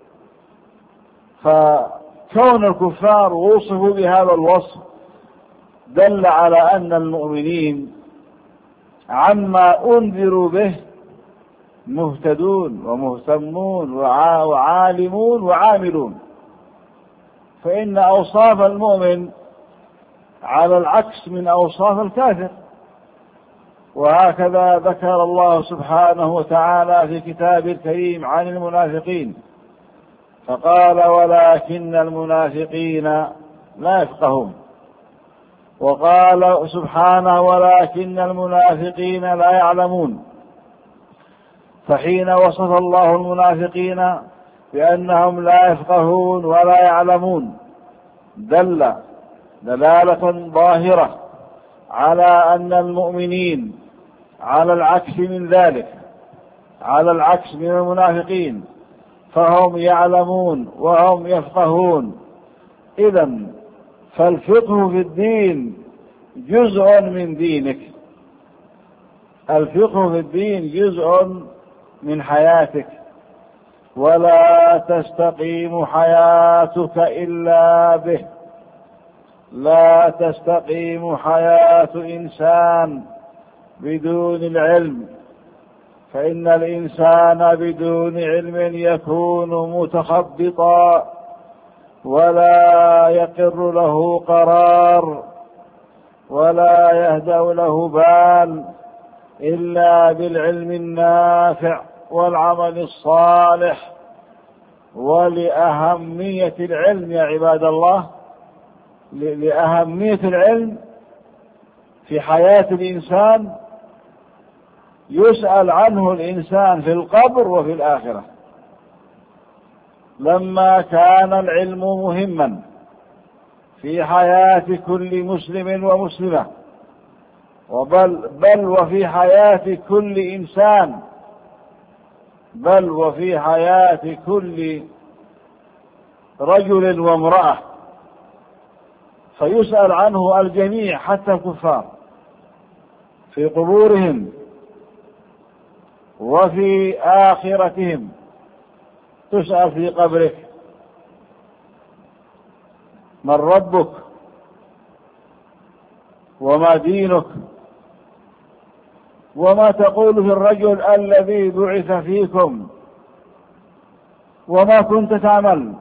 فكون الكفار وصفوا بهذا الوصف دل على أن المؤمنين عما أنذروا به مهتدون ومهتمون وعالمون وعاملون. فإن أوصاف المؤمن على العكس من أوصاف الكافر. وهكذا ذكر الله سبحانه وتعالى في كتابه الكريم عن المنافقين، فقال: ولكن المنافقين لا يفقهون. وقال سبحانه: ولكن المنافقين لا يعلمون. فحين وصف الله المنافقين بأنهم لا يفقهون ولا يعلمون دل دلالة ظاهرة على أن المؤمنين على العكس من ذلك، على العكس من المنافقين، فهم يعلمون وهم يفقهون. إذن فالفقه في الدين جزء من دينك، الفقه في الدين جزء من حياتك، ولا تستقيم حياتك إلا به. لا تستقيم حياة إنسان بدون العلم، فإن الإنسان بدون علم يكون متخبطا ولا يقر له قرار ولا يهدأ له بال إلا بالعلم النافع والعمل الصالح. ولأهمية العلم يا عباد الله لأهمية العلم في حياة الإنسان، يسأل عنه الإنسان في القبر وفي الآخرة. لما كان العلم مهما في حياة كل مسلم ومسلمة، بل وفي حياة كل إنسان، بل وفي حياة كل رجل وامرأة، فيسأل عنه الجميع حتى الكفار في قبورهم وفي آخرتهم. تسأل في قبرك: من ربك؟ وما دينك؟ وما تقول في الرجل الذي بعث فيكم؟ وما كنت تعمل؟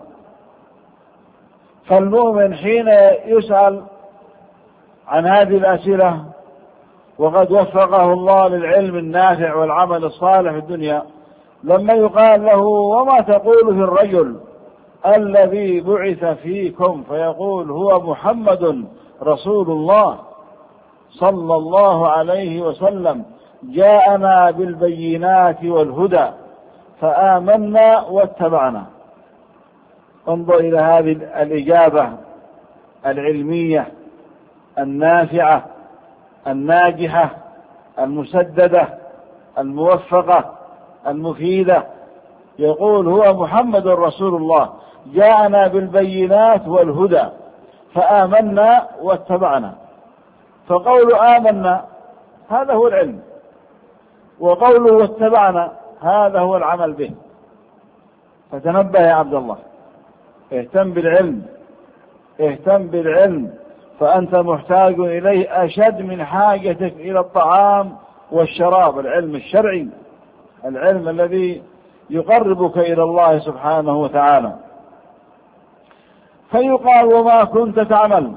فالمؤمن حين يسأل عن هذه الأسئلة، وقد وفقه الله للعلم النافع والعمل الصالح في الدنيا، لما يقال له: وما تقول في الرجل الذي بعث فيكم؟ فيقول: هو محمد رسول الله صلى الله عليه وسلم، جاءنا بالبينات والهدى فآمنا واتبعنا. انظر إلى هذه الإجابة العلمية النافعة الناجحة المسددة الموفقة المفيدة. يقول: هو محمد رسول الله، جاءنا بالبينات والهدى فآمنا واتبعنا. فقول آمنا هذا هو العلم، وقوله واتبعنا هذا هو العمل به. فتنبه يا عبد الله، اهتم بالعلم، اهتم بالعلم، فأنت محتاج إليه أشد من حاجتك إلى الطعام والشراب. العلم الشرعي، العلم الذي يقربك إلى الله سبحانه وتعالى. فيقال: وما كنت تعمل؟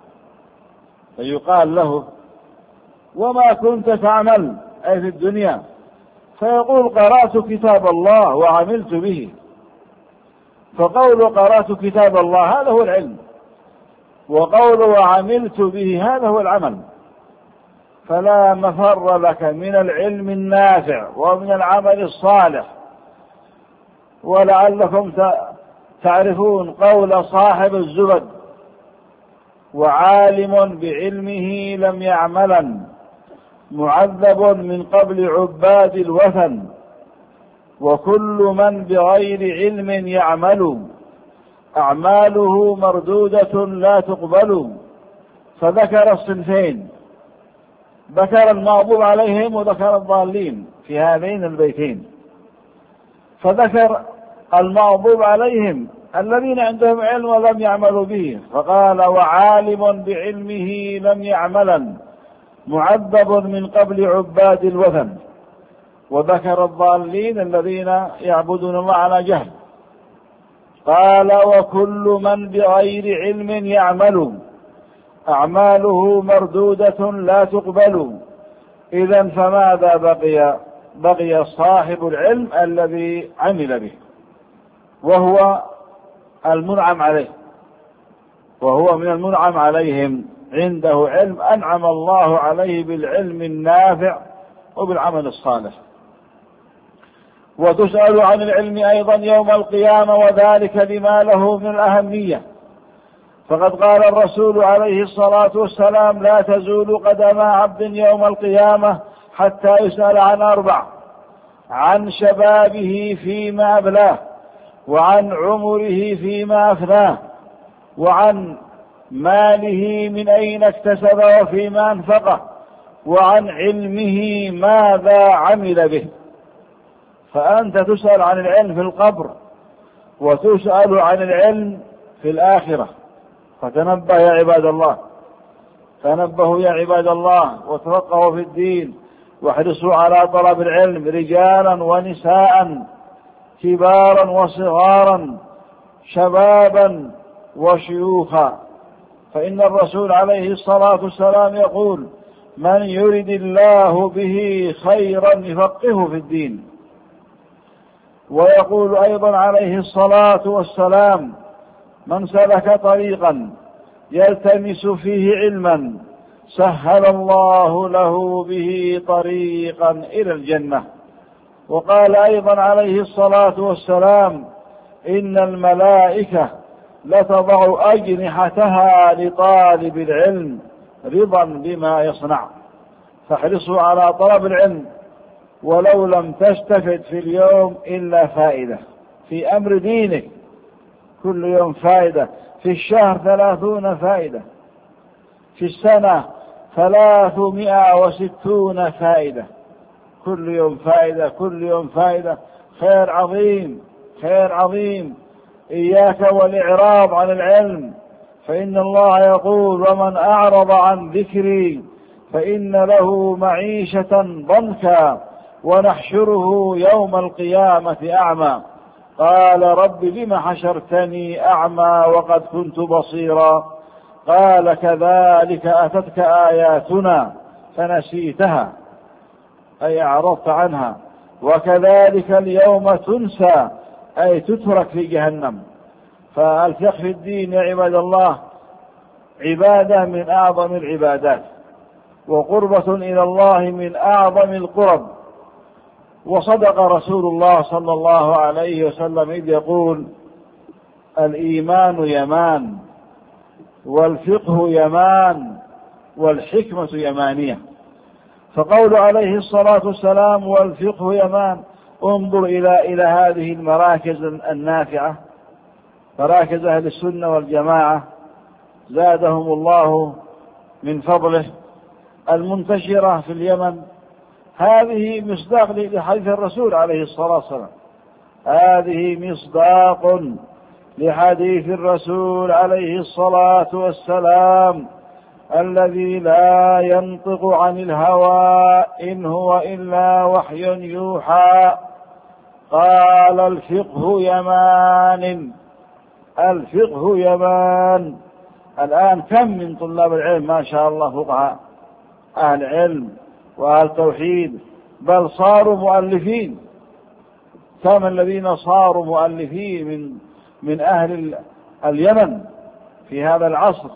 فيقال له: وما كنت تعمل أي في الدنيا؟ فيقول: قرأت كتاب الله وعملت به. فقول قرأت كتاب الله هذا هو العلم، وقول وعملت به هذا هو العمل. فلا مفر لك من العلم النافع ومن العمل الصالح. ولعلكم تعرفون قول صاحب الزبد: وعالم بعلمه لم يعملا، معذب من قبل عباد الوثن، وكل من بغير علم يعمل، أعماله مردودة لا تقبل. فذكر الصنفين، ذكر المغضوب عليهم وذكر الضالين في هذين البيتين. فذكر المغضوب عليهم الذين عندهم علم ولم يعملوا به، فقال: وعالم بعلمه لم يعملا، معذب من قبل عباد الوثن. وذكر الضالين الذين يعبدون الله على جهل، قال: وكل من بغير علم يعمل، أعماله مردودة لا تقبل. إذن فماذا بقي؟ بقي صاحب العلم الذي عمل به، وهو المنعم عليه، وهو من المنعم عليهم، عنده علم أنعم الله عليه بالعلم النافع وبالعمل الصالح. وتسأل عن العلم أيضا يوم القيامة، وذلك لما له من الأهمية. فقد قال الرسول عليه الصلاة والسلام: لا تزول قدم عبد يوم القيامة حتى يسأل عن 4: عن شبابه فيما أبلاه، وعن عمره فيما أفناه، وعن ماله من أين اكتسب وفيما أنفقه، وعن علمه ماذا عمل به. فأنت تسأل عن العلم في القبر، وتسأل عن العلم في الآخرة. فتنبه يا عباد الله، تنبهوا يا عباد الله، وتفقهوا في الدين، واحرصوا على طلب العلم، رجالا ونساء، كبارا وصغارا، شبابا وشيوخا. فإن الرسول عليه الصلاة والسلام يقول: من يرد الله به خيرا يفقهه في الدين. ويقول أيضا عليه الصلاة والسلام: من سلك طريقا يلتمس فيه علما سهل الله له به طريقا إلى الجنة. وقال أيضا عليه الصلاة والسلام: إن الملائكة لتضع أجنحتها لطالب العلم رضا بما يصنع. فاحرصوا على طلب العلم ولو لم تستفد في اليوم إلا فائدة في أمر دينك، كل يوم فائدة، في الشهر 30 فائدة، في السنة 360 فائدة، كل يوم فائدة، كل يوم فائدة. خير عظيم، خير عظيم. إياك والإعراض عن العلم، فإن الله يقول: ومن أعرض عن ذكري فإن له معيشة ضنكا ونحشره يوم القيامة أعمى. قال: رب لم حشرتني أعمى وقد كنت بصيرا؟ قال: كذلك أتتك آياتنا فنسيتها، أي أعرضت عنها، وكذلك اليوم تنسى، أي تترك في جهنم. فالفقه في الدين يا عباد الله عبادة من أعظم العبادات، وقربة إلى الله من أعظم القرب. وصدق رسول الله صلى الله عليه وسلم إذ يقول: الإيمان يمان، والفقه يمان، والحكمة يمانية. فقول عليه الصلاة والسلام: والفقه يمان، انظر إلى هذه المراكز النافعة، مراكز أهل السنة والجماعة زادهم الله من فضله المنتشرة في اليمن. هذه مصداق لحديث الرسول عليه الصلاة والسلام، هذه مصداق لحديث الرسول عليه الصلاة والسلام الذي لا ينطق عن الهوى إن هو إلا وحي يوحى. قال: الفقه يمان، الفقه يمان. الآن كم من طلاب العلم ما شاء الله فقهاء، أهل علم وأهل توحيد، بل صاروا مؤلفين. كم الذين صاروا مؤلفين من أهل اليمن في هذا العصر،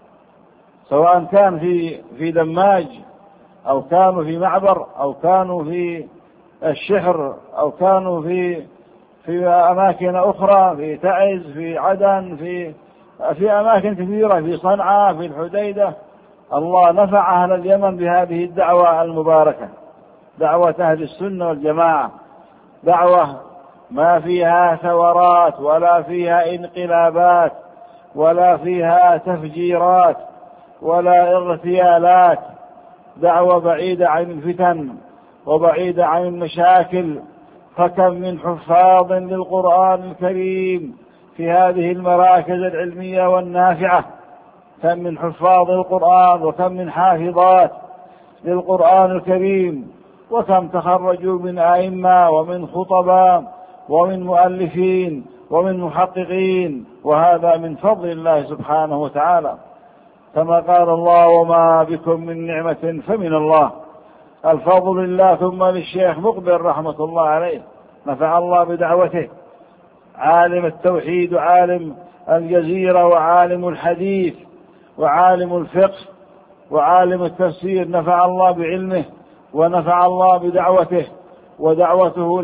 سواء كان في دماج، أو كانوا في معبر، أو كانوا في الشحر، أو كانوا في أماكن أخرى، في تعز، في عدن، في أماكن كثيرة، في صنعاء، في الحديدة. الله نفع أهل اليمن بهذه الدعوة المباركة، دعوة أهل السنة والجماعة، دعوة ما فيها ثورات ولا فيها انقلابات ولا فيها تفجيرات ولا اغتيالات، دعوة بعيدة عن الفتن وبعيدة عن المشاكل. فكم من حفاظ للقرآن الكريم في هذه المراكز العلمية والنافعة، كم من حفاظ القرآن، وكم من حافظات للقرآن الكريم، وكم تخرجوا من أئمة ومن خطباء ومن مؤلفين ومن محققين، وهذا من فضل الله سبحانه وتعالى. كما قال الله: وما بكم من نعمة فمن الله. الفضل لله، ثم للشيخ مقبل رحمة الله عليه، نفع الله بدعوته، عالم التوحيد وعالم الجزيرة وعالم الحديث وعالم الفقه وعالم التفسير، نفع الله بعلمه ونفع الله بدعوته، ودعوته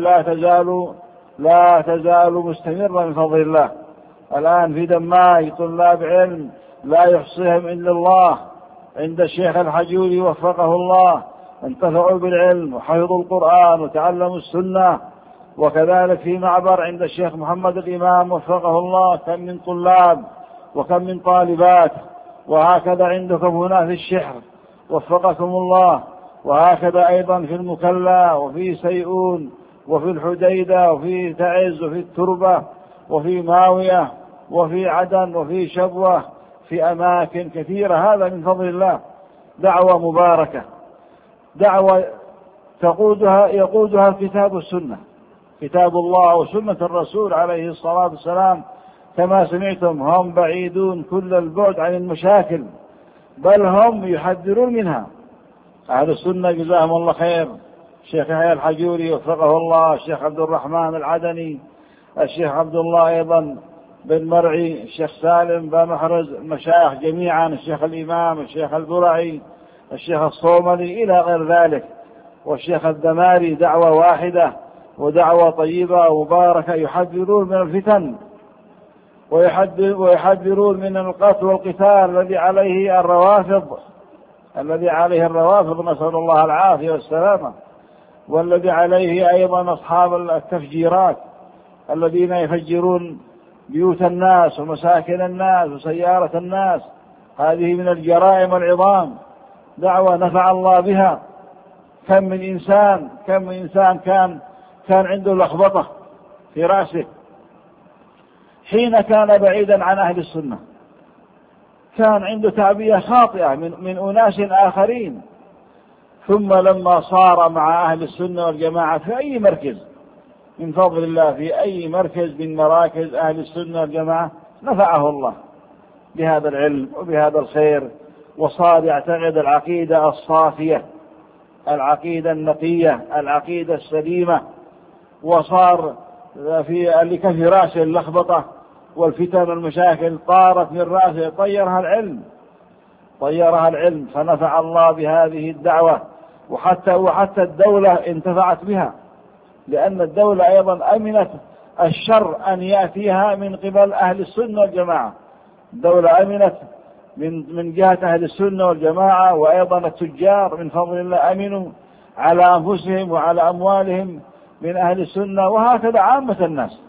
لا تزال مستمرة من فضل الله. الآن في دماج طلاب علم لا يحصيهم إلا الله عند الشيخ الحجوري وفقه الله، انتفعوا بالعلم وحفظوا القرآن وتعلموا السنة. وكذلك في معبر عند الشيخ محمد الإمام وفقه الله، كم من طلاب وكم من طالبات. وهكذا عندكم هنا في الشحر وفقكم الله، وهكذا أيضا في المكلا وفي سيئون وفي الحديدة وفي تعز وفي التربة وفي ماوية وفي عدن وفي شبوة، في أماكن كثيرة. هذا من فضل الله، دعوة مباركة، دعوة يقودها الكتاب والسنة، كتاب الله وسنة الرسول عليه الصلاة والسلام. كما سمعتم هم بعيدون كل البعد عن المشاكل، بل هم يحذرون منها. أهل السنة جزاهم الله خير، الشيخ يحيى الحجوري وفقه الله، الشيخ عبد الرحمن العدني، الشيخ عبد الله أيضا بن مرعي، الشيخ سالم بن محرز، المشايخ جميعا، الشيخ الإمام، الشيخ البرعي، الشيخ الصوملي إلى غير ذلك، والشيخ الدماري، دعوة واحدة ودعوة طيبة ومباركة، يحذرون من الفتن ويحذرون من القتل والقتال الذي عليه الروافض، نسأل الله العافية والسلامة، والذي عليه أيضا أصحاب التفجيرات الذين يفجرون بيوت الناس ومساكن الناس وسيارة الناس. هذه من الجرائم العظام، دعوة نفع الله بها. كم من إنسان كان عنده لخبطة في رأسه حين كان بعيدا عن أهل السنة، كان عنده تعبية خاطئة من أناس آخرين، ثم لما صار مع أهل السنة والجماعة في أي مركز من فضل الله، في أي مركز من مراكز أهل السنة والجماعة، نفعه الله بهذا العلم وبهذا الخير، وصار يعتقد العقيدة الصافية، العقيدة النقية، العقيدة السليمة، وصار اللي كان في رأسه اللخبطة والفتن والمشاكل طارت من رأسه، طيرها العلم، فنفع الله بهذه الدعوة. وحتى الدولة انتفعت بها، لأن الدولة أيضا أمنت الشر أن يأتيها من قبل أهل السنة والجماعة. الدولة أمنت من جهة أهل السنة والجماعة، وأيضا التجار من فضل الله أمنوا على أنفسهم وعلى أموالهم من أهل السنة، وهكذا عامة الناس،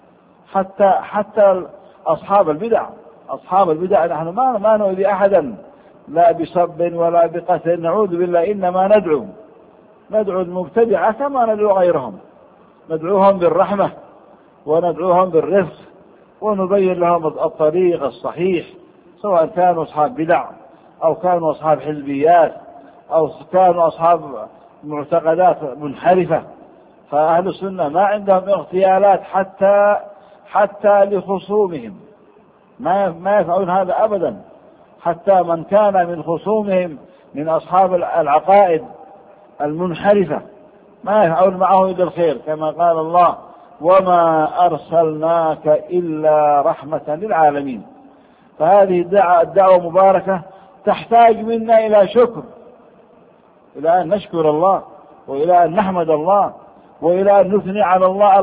حتى أصحاب البدع نحن ما نؤذي أحدا لا بسب ولا بقتل، نعوذ بالله، إنما ندعو المبتدعة كما ندعو غيرهم، ندعوهم بالرحمة وندعوهم بالرفق، ونبين لهم الطريق الصحيح، سواء كانوا أصحاب بدع أو كانوا أصحاب حزبيات أو كانوا أصحاب معتقدات منحرفة. فأهل السنة ما عندهم اغتيالات حتى لخصومهم، ما يفعلون هذا أبدا. حتى من كان من خصومهم من أصحاب العقائد المنحرفة ما يفعلون معه إلا الخير، كما قال الله: وما أرسلناك إلا رحمة للعالمين. فهذه الدعوة مباركة تحتاج منا إلى شكر، إلى أن نشكر الله، وإلى أن نحمد الله، وإلى أن نثني على الله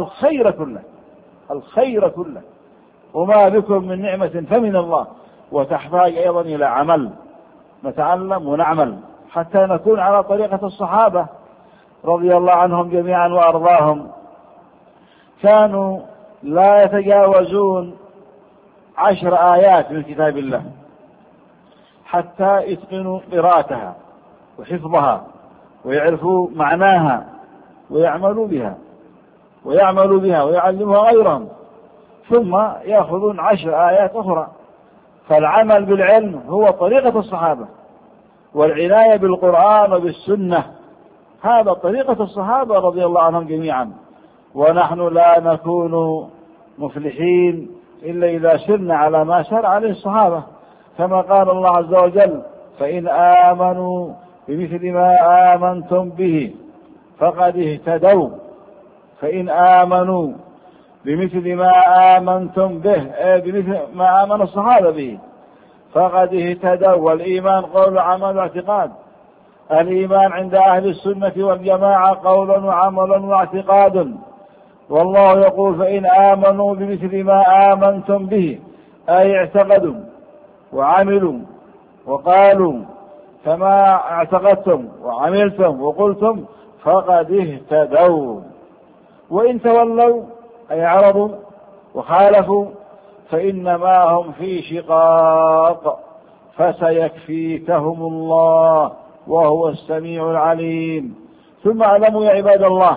الخير كله، وما بكم من نعمة فمن الله. وتحتاج أيضا إلى عمل، نتعلم ونعمل حتى نكون على طريقة الصحابة رضي الله عنهم جميعا وأرضاهم. كانوا لا يتجاوزون 10 آيات من كتاب الله حتى يتقنوا قراءتها وحفظها ويعرفوا معناها ويعملوا بها ويعلمها غيرهم، ثم يأخذون 10 آيات أخرى. فالعمل بالعلم هو طريقة الصحابة، والعناية بالقرآن وبالسنة هذا طريقة الصحابة رضي الله عنهم جميعا. ونحن لا نكون مفلحين إلا إذا سرنا على ما سار عليه الصحابة، كما قال الله عز وجل: فإن آمنوا بمثل ما آمنتم به فقد اهتدوا. فإن آمنوا بمثل ما آمنتم به، بمثل ما آمن الصحابة به، فقد اهتدوا. والإيمان قول وعمل واعتقاد. الإيمان عند أهل السنة والجماعة قول وعمل واعتقاد. والله يقول: فإن آمنوا بمثل ما آمنتم به، أي اعتقدوا وعملوا وقالوا كما اعتقدتم وعملتم وقلتم، فقد اهتدوا. وإن تولوا أي عرضوا وخالفوا فإنما هم في شقاق، فسيكفيكهم الله وهو السميع العليم. ثم اعلموا يا عباد الله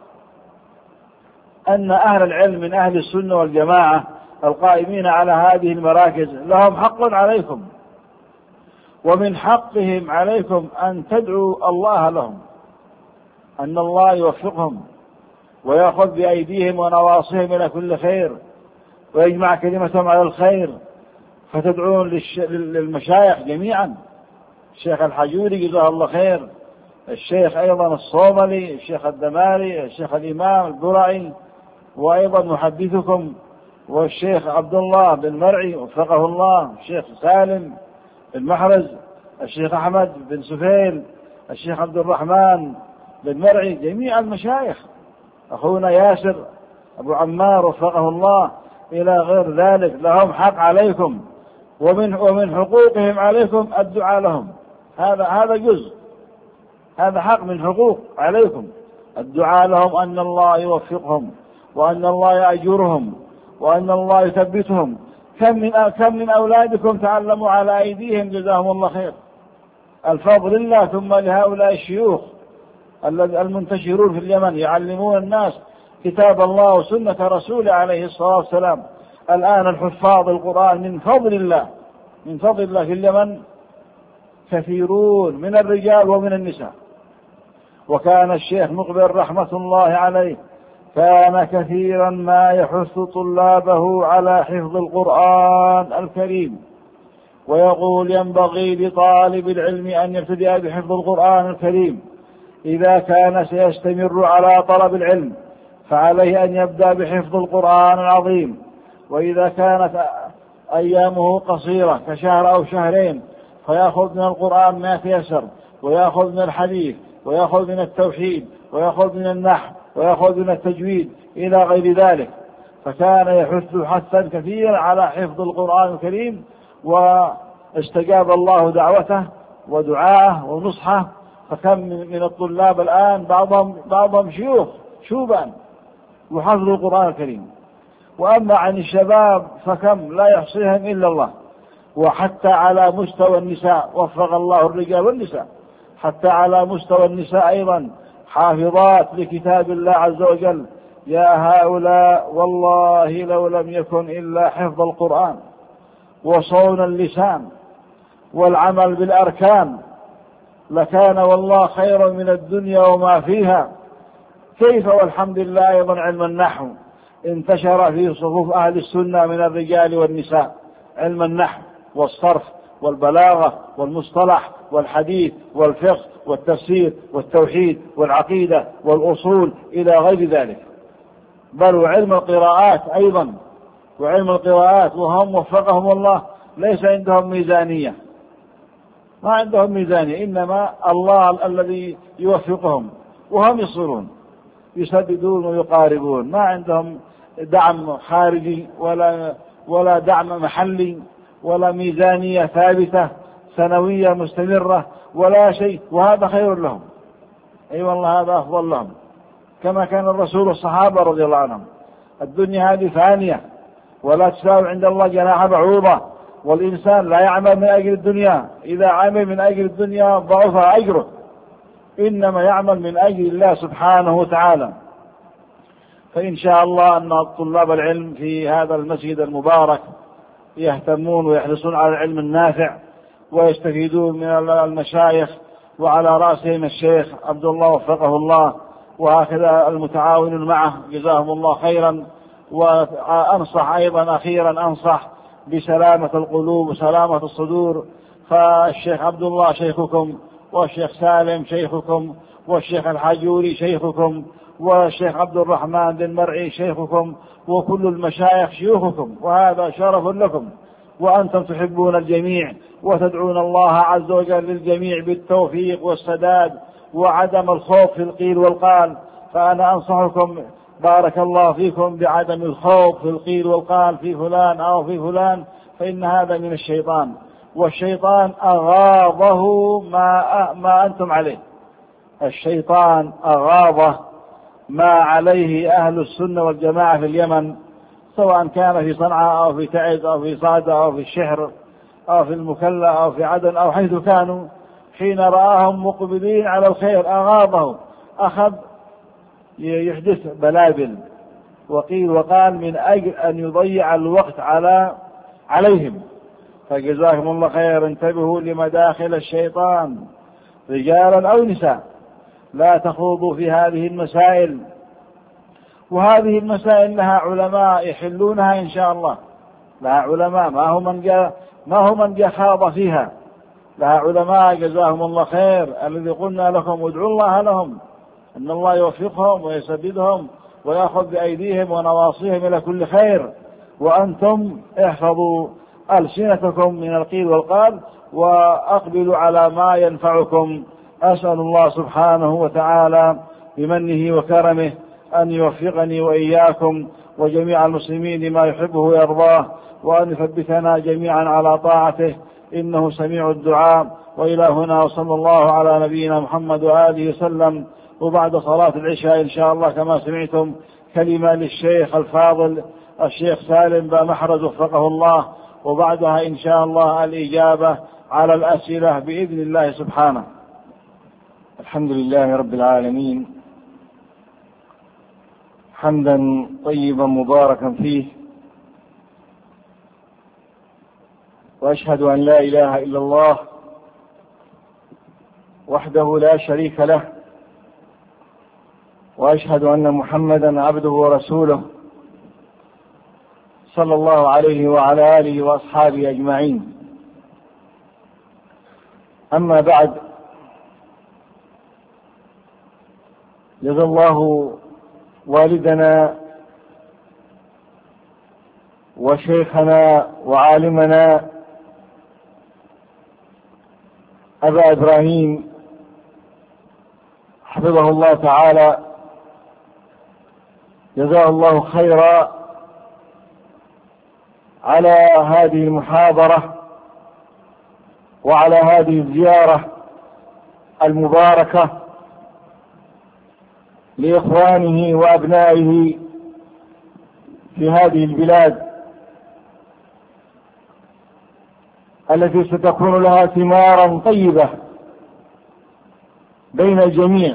أن أهل العلم من أهل السنة والجماعة القائمين على هذه المراكز لهم حق عليكم، ومن حقهم عليكم أن تدعوا الله لهم، أن الله يوفقهم ويأخذ بأيديهم ونواصيهم إلى كل خير، ويجمع كلمتهم على الخير. فتدعون للمشايخ جميعا، الشيخ الحجوري جزاه الله خير، الشيخ أيضا الصوملي، الشيخ الدماري، الشيخ الإمام البرعي، وأيضا محدثكم والشيخ عبد الله بن مرعي وفقه الله، الشيخ سالم بن محرز، الشيخ أحمد بن سفيل، الشيخ عبد الرحمن بن مرعي، جميع المشايخ، أخونا ياسر أبو عمار وفقه الله، إلى غير ذلك، لهم حق عليكم، ومن حقوقهم عليكم الدعاء لهم. هذا جزء، هذا حق من حقوق عليكم، الدعاء لهم أن الله يوفقهم، وأن الله يأجرهم، وأن الله يثبتهم. كم من أولادكم تعلموا على أيديهم جزاهم الله خير، الفضل لله. ثم لهؤلاء الشيوخ المنتشرون في اليمن يعلمون الناس كتاب الله وسنة رسوله عليه الصلاة والسلام. الآن الحفاظ القرآن من فضل الله في اليمن كثيرون من الرجال ومن النساء. وكان الشيخ مقبل رحمة الله عليه كان كثيرا ما يحث طلابه على حفظ القرآن الكريم، ويقول ينبغي لطالب العلم أن يبتدئ بحفظ القرآن الكريم. إذا كان سيستمر على طلب العلم فعليه أن يبدأ بحفظ القرآن العظيم، وإذا كانت أيامه قصيرة كشهر أو شهرين فيأخذ من القرآن ما تيسر، ويأخذ من الحديث، ويأخذ من التوحيد، ويأخذ من النحو، ويأخذ من التجويد إلى غير ذلك. فكان يحث حثا كثيرا على حفظ القرآن الكريم، واستجاب الله دعوته ودعاءه ونصحه. فكم من الطلاب الآن بعضهم شوبان وحفظ القرآن الكريم. وأما عن الشباب فكم لا يحصيهم إلا الله. وحتى على مستوى النساء وفق الله الرجال والنساء، حتى على مستوى النساء أيضا حافظات لكتاب الله عز وجل. يا هؤلاء والله لو لم يكن إلا حفظ القرآن وصون اللسان والعمل بالأركان لكان والله خيرا من الدنيا وما فيها. كيف والحمد لله أيضا علم النحو انتشر في صفوف أهل السنة من الرجال والنساء، علم النحو والصرف والبلاغة والمصطلح والحديث والفقه والتفسير والتوحيد والعقيدة والأصول إلى غير ذلك. بل وعلم القراءات أيضا، وعلم القراءات، وهم وفقهم الله ليس عندهم ميزانية، ما عندهم ميزانية، إنما الله الذي يوفقهم، وهم يصلون يسددون ويقاربون، ما عندهم دعم خارجي ولا دعم محلي ولا ميزانية ثابتة سنوية مستمرة ولا شيء. وهذا خير لهم، أي والله هذا أفضل لهم، كما كان الرسول والصحابة رضي الله عنهم. الدنيا هذه فانية ولا تساوي عند الله جناح بعوضة، والإنسان لا يعمل من أجل الدنيا، إذا عمل من أجل الدنيا ضعف أجره، إنما يعمل من أجل الله سبحانه وتعالى. فإن شاء الله أن طلاب العلم في هذا المسجد المبارك يهتمون ويحرصون على العلم النافع ويستفيدون من المشايخ، وعلى رأسهم الشيخ عبد الله وفقه الله، وهكذا المتعاونون معه جزاهم الله خيرا. وأنصح أيضا أخيرا أنصح بسلامة القلوب وسلامة الصدور. فالشيخ عبد الله شيخكم، والشيخ سالم شيخكم، والشيخ الحجوري شيخكم، والشيخ عبد الرحمن بن مرعي شيخكم، وكل المشايخ شيوخكم، وهذا شرف لكم. وأنتم تحبون الجميع وتدعون الله عز وجل للجميع بالتوفيق والسداد وعدم الخوف في القيل والقال. فأنا أنصحكم بارك الله فيكم بعدم الخوف في القيل والقال في فلان أو في فلان، فإن هذا من الشيطان، والشيطان أغاضه ما أنتم عليه. الشيطان أغاضه ما عليه أهل السنة والجماعة في اليمن، سواء كان في صنعاء أو في تعز أو في صعدة أو في الشحر أو في المكلا أو في عدن أو حيث كانوا. حين رآهم مقبلين على الخير أغاضه، أخذ يحدث بلابل وقيل وقال من أجل أن يضيع الوقت عليهم. فجزاكم الله خير، انتبهوا لمداخل الشيطان رجالا أو نساء، لا تخوضوا في هذه المسائل. وهذه المسائل لها علماء يحلونها إن شاء الله، لها علماء، ما هو من جاء خاض فيها، لها علماء جزاهم الله خير، الذي قلنا لكم ادعوا الله لهم أن الله يوفقهم ويسددهم ويأخذ بأيديهم ونواصيهم إلى كل خير. وأنتم احفظوا ألسنتكم من القيل والقال وأقبلوا على ما ينفعكم. أسأل الله سبحانه وتعالى بمنه وكرمه أن يوفقني وإياكم وجميع المسلمين لما يحبه ويرضاه، وأن يثبتنا جميعا على طاعته، إنه سميع الدعاء. وإلى هنا، وصلى الله على نبينا محمد وآله وسلم. وبعد صلاة العشاء إن شاء الله كما سمعتم كلمة للشيخ الفاضل الشيخ سالم بامحرز وفقه الله، وبعدها إن شاء الله الإجابة على الأسئلة بإذن الله سبحانه.
الحمد لله رب العالمين، حمدا طيبا مباركا فيه، وأشهد أن لا إله إلا الله وحده لا شريك له، وأشهد أن محمدا عبده ورسوله صلى الله عليه وعلى آله وأصحابه أجمعين. أما بعد، جزا الله والدنا وشيخنا وعالمنا أبا إبراهيم حفظه الله تعالى، جزاه الله خيرا على هذه المحاضرة وعلى هذه الزيارة المباركة لإخوانه وأبنائه في هذه البلاد التي ستكون لها ثمارا طيبة بين الجميع،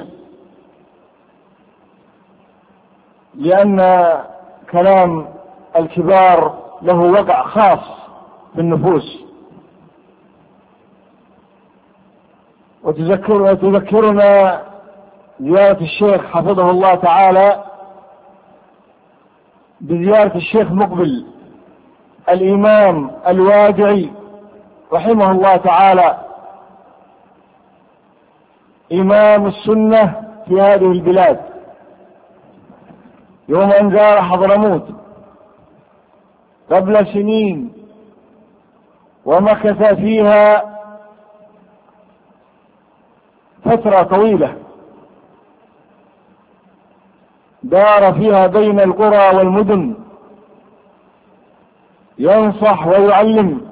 لأن كلام الكبار له وقع خاص في النفوس. وتذكرنا زيارة الشيخ حفظه الله تعالى بزيارة الشيخ مقبل الإمام الوادعي رحمه الله تعالى، إمام السنة في هذه البلاد، يوم أن زار حضرموت قبل سنين ومكث فيها فترة طويلة، دار فيها بين القرى والمدن ينصح ويعلم.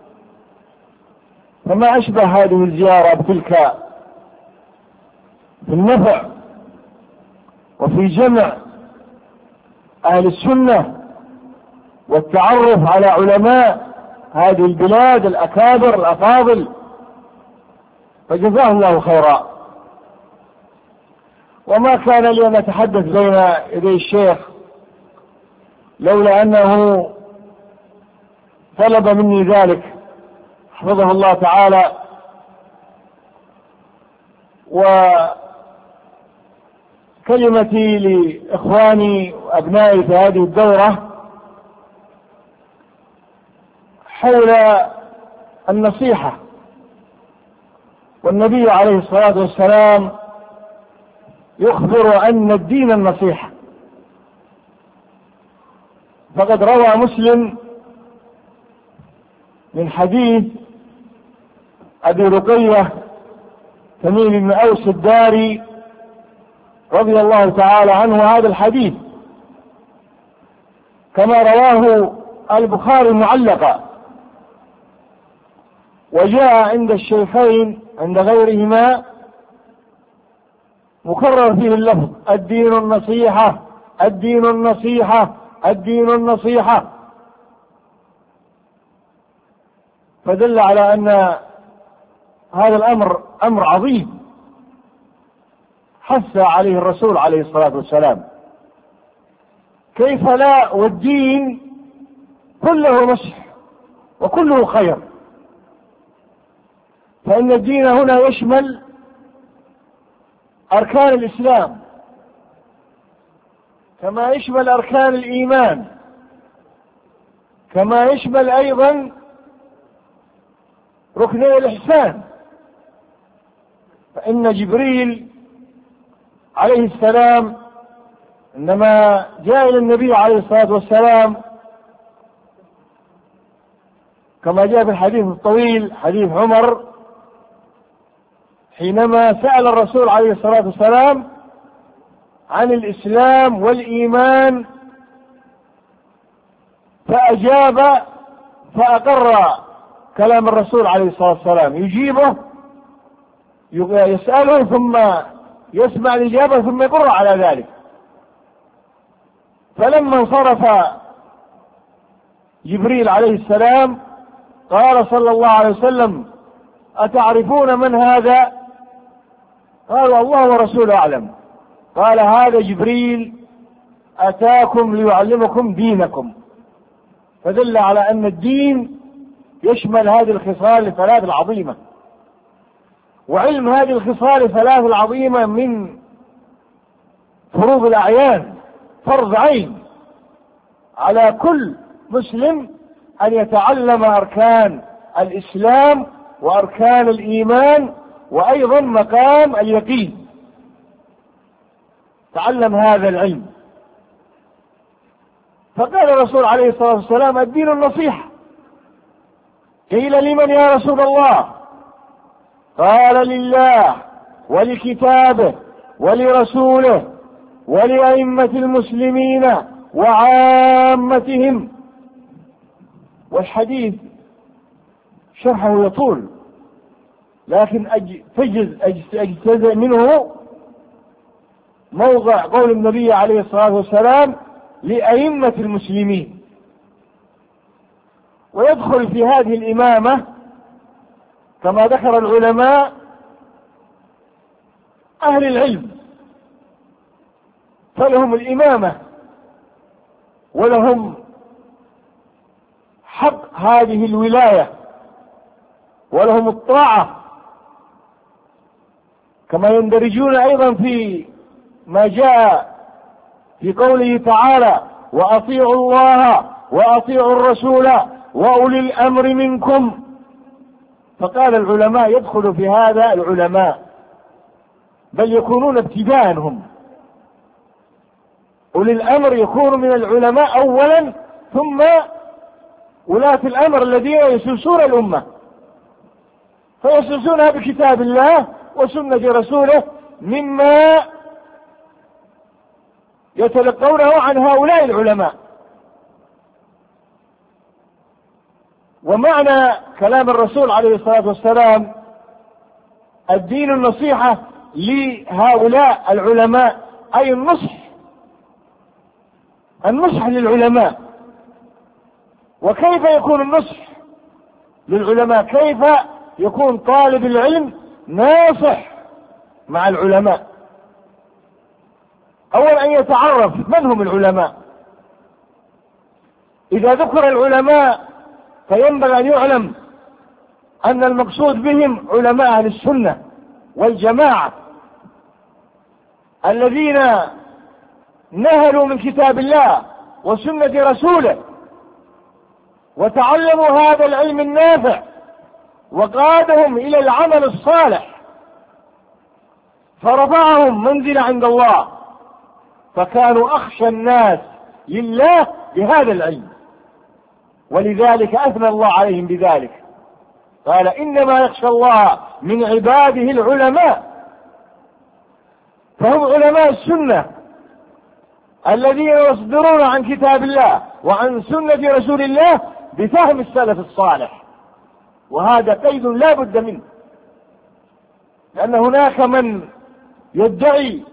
فما أشبه هذه الزيارة بتلك في النفع وفي جمع أهل السنة والتعرف على علماء هذه البلاد الأكابر الأفاضل، فجزاه الله خيرا. وما كان لي أن أتحدث بين يدي الشيخ لولا أنه طلب مني ذلك حفظه الله تعالى. وكلمتي لإخواني وأبنائي في هذه الدورة حول النصيحة، والنبي عليه الصلاة والسلام يخبر أن الدين النصيحة. فقد روى مسلم من حديث أبي رقية تميم بن أوس الداري رضي الله تعالى عنه هذا الحديث، كما رواه البخاري معلقا، وجاء عند الشيخين عند غيرهما مكرر فيه اللفظ الدين النصيحة الدين النصيحة الدين النصيحة، فدل على أن هذا الأمر أمر عظيم حث عليه الرسول عليه الصلاة والسلام. كيف لا، والدين كله نصح وكله خير، فإن الدين هنا يشمل أركان الإسلام كما يشمل أركان الإيمان، كما يشمل أيضا ركني الإحسان. فإن جبريل عليه السلام عندما جاء إلى النبي عليه الصلاة والسلام كما جاء في الحديث الطويل حديث عمر حينما سأل الرسول عليه الصلاة والسلام عن الإسلام والإيمان فأجاب فأقر كلام الرسول عليه الصلاة والسلام، يجيبه يسأله ثم يسمع الإجابة ثم يقر على ذلك. فلما انصرف جبريل عليه السلام قال صلى الله عليه وسلم: أتعرفون من هذا؟ قالوا: الله ورسوله أعلم. قال: هذا جبريل أتاكم ليعلمكم دينكم. فدل على أن الدين يشمل هذه الخصال الثلاث العظيمة، وعلم هذه الخصال الثلاث العظيمة من فروض الأعيان، فرض عين على كل مسلم أن يتعلم أركان الإسلام وأركان الإيمان وأيضا مقام اليقين. تعلم هذا العلم. فقال الرسول عليه الصلاة والسلام: الدين النصيحة. قيل: لمن يا رسول الله؟ قال: لله ولكتابه ولرسوله ولأئمة المسلمين وعامتهم. والحديث شرحه يطول، لكن أجتزء منه موضع قول النبي عليه الصلاة والسلام: لأئمة المسلمين. ويدخل في هذه الإمامة كما ذكر العلماء أهل العلم، فلهم الإمامة ولهم حق هذه الولاية ولهم الطاعة، كما يندرجون أيضا في ما جاء في قوله تعالى: وأطيعوا الله وأطيعوا الرسول وأولي الأمر منكم. فقال العلماء يدخل في هذا العلماء، بل يكونون ابتداء هم. أولي الأمر يكون من العلماء أولا، ثم ولاة الأمر الذين يسلسون الأمة، فيسلسونها بكتاب الله وسنة رسوله مما يتلقونه عن هؤلاء العلماء. ومعنى كلام الرسول عليه الصلاة والسلام: الدين النصيحة لهؤلاء العلماء، أي النصح للعلماء. وكيف يكون النصح للعلماء؟ كيف يكون طالب العلم ناصح مع العلماء؟ أولا أن يتعرف من هم العلماء. إذا ذكر العلماء فينبغي أن يعلم أن المقصود بهم علماء أهل السنة والجماعة الذين نهلوا من كتاب الله وسنة رسوله وتعلموا هذا العلم النافع وقادهم إلى العمل الصالح، فرفعهم منزلة عند الله، فكانوا أخشى الناس لله بهذا العلم، ولذلك أثنى الله عليهم بذلك. قال: إنما يخشى الله من عباده العلماء. فهم علماء السنة الذين يصدرون عن كتاب الله وعن سنة رسول الله بفهم السلف الصالح، وهذا قيد لا بد منه، لأن هناك من يدعي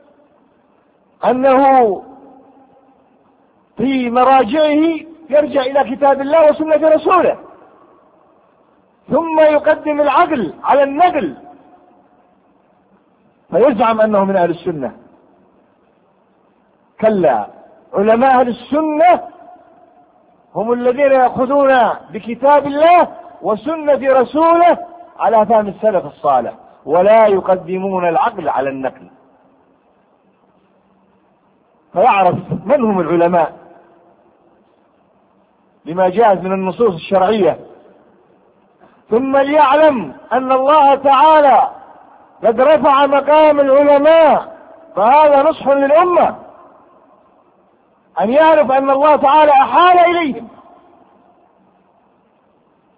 أنه في مراجعه يرجع إلى كتاب الله وسنة رسوله، ثم يقدم العقل على النقل، فيزعم أنه من أهل السنة. كلا، علماء أهل السنة هم الذين يأخذون بكتاب الله وسنة رسوله على فهم السلف الصالح، ولا يقدمون العقل على النقل. فيعرف من هم العلماء لما جاءت من النصوص الشرعية، ثم ليعلم أن الله تعالى قد رفع مقام العلماء، فهذا نصح للأمة أن يعرف أن الله تعالى أحال إليهم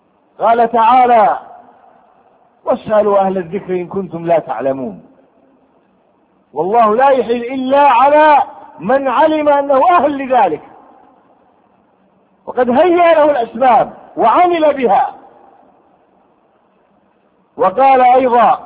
قال تعالى: واسألوا أهل الذكر إن كنتم لا تعلمون. والله لا يحل إلا على من علم أنه أهل لذلك، وقد هيأ له الأسباب وعمل بها. وقال أيضا: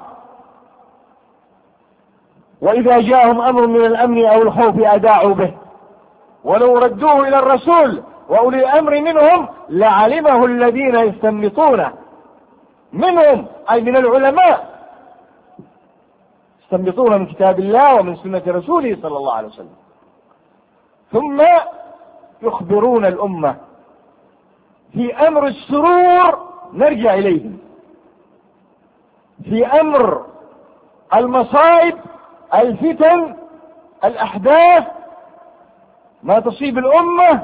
وإذا جاءهم أمر من الأمن أو الخوف أذاعوا به ولو ردوه إلى الرسول وأولي الأمر منهم لعلمه الذين يستنبطونه منهم، أي من العلماء، يستنبطون من كتاب الله ومن سنة رسوله صلى الله عليه وسلم. ثم يخبرون الأمة في أمر السرور نرجع إليهم، في أمر المصائب الفتن الأحداث ما تصيب الأمة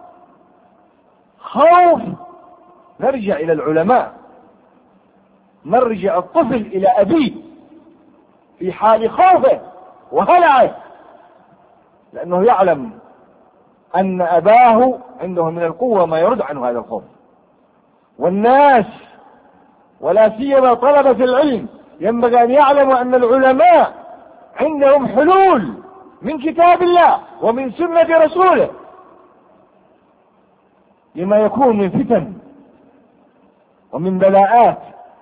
خوف نرجع إلى العلماء، مرجع الطفل إلى أبيه في حال خوفه وهلعه، لأنه يعلم أن أباه عنده من القوة ما يرد عنه هذا الخوف. والناس ولا سيما طلبة العلم ينبغي أن يعلموا أن العلماء عندهم حلول من كتاب الله ومن سنة رسوله لما يكون من فتن ومن بلاءات،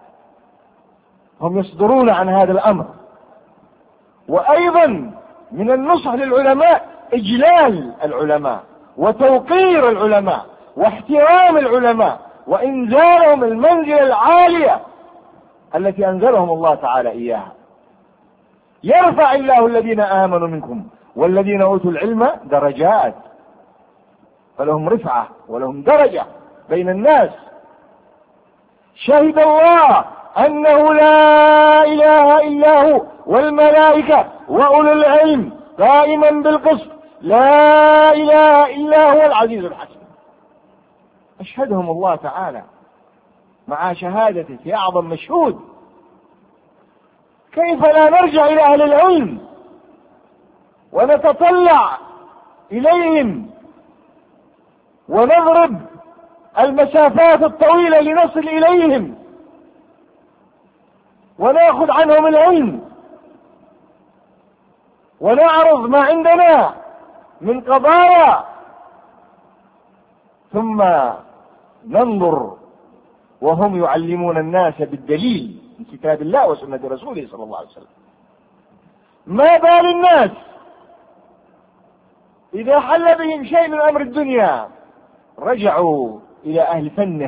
هم يصدرون عن هذا الأمر. وأيضا من النصح للعلماء إجلال العلماء وتوقير العلماء واحترام العلماء وإنزالهم المنزلة العالية التي أنزلهم الله تعالى إياها. يرفع الله الذين آمنوا منكم والذين أوتوا العلم درجات، فلهم رفعة ولهم درجة بين الناس. شهد الله أنه لا إله إلا هو والملائكة وأولو العلم قائما بالقسط لا إله إلا هو العزيز الحكيم. أشهدهم الله تعالى مع شهادته في أعظم مشهود. كيف لا نرجع إلى أهل العلم ونتطلع إليهم ونضرب المسافات الطويلة لنصل إليهم ونأخذ عنهم العلم ونعرض ما عندنا من قضايا، ثم ننظر وهم يعلمون الناس بالدليل من كتاب الله وسنة رسوله صلى الله عليه وسلم. ما بال الناس إذا حل بهم شيء من أمر الدنيا رجعوا إلى أهل فنه.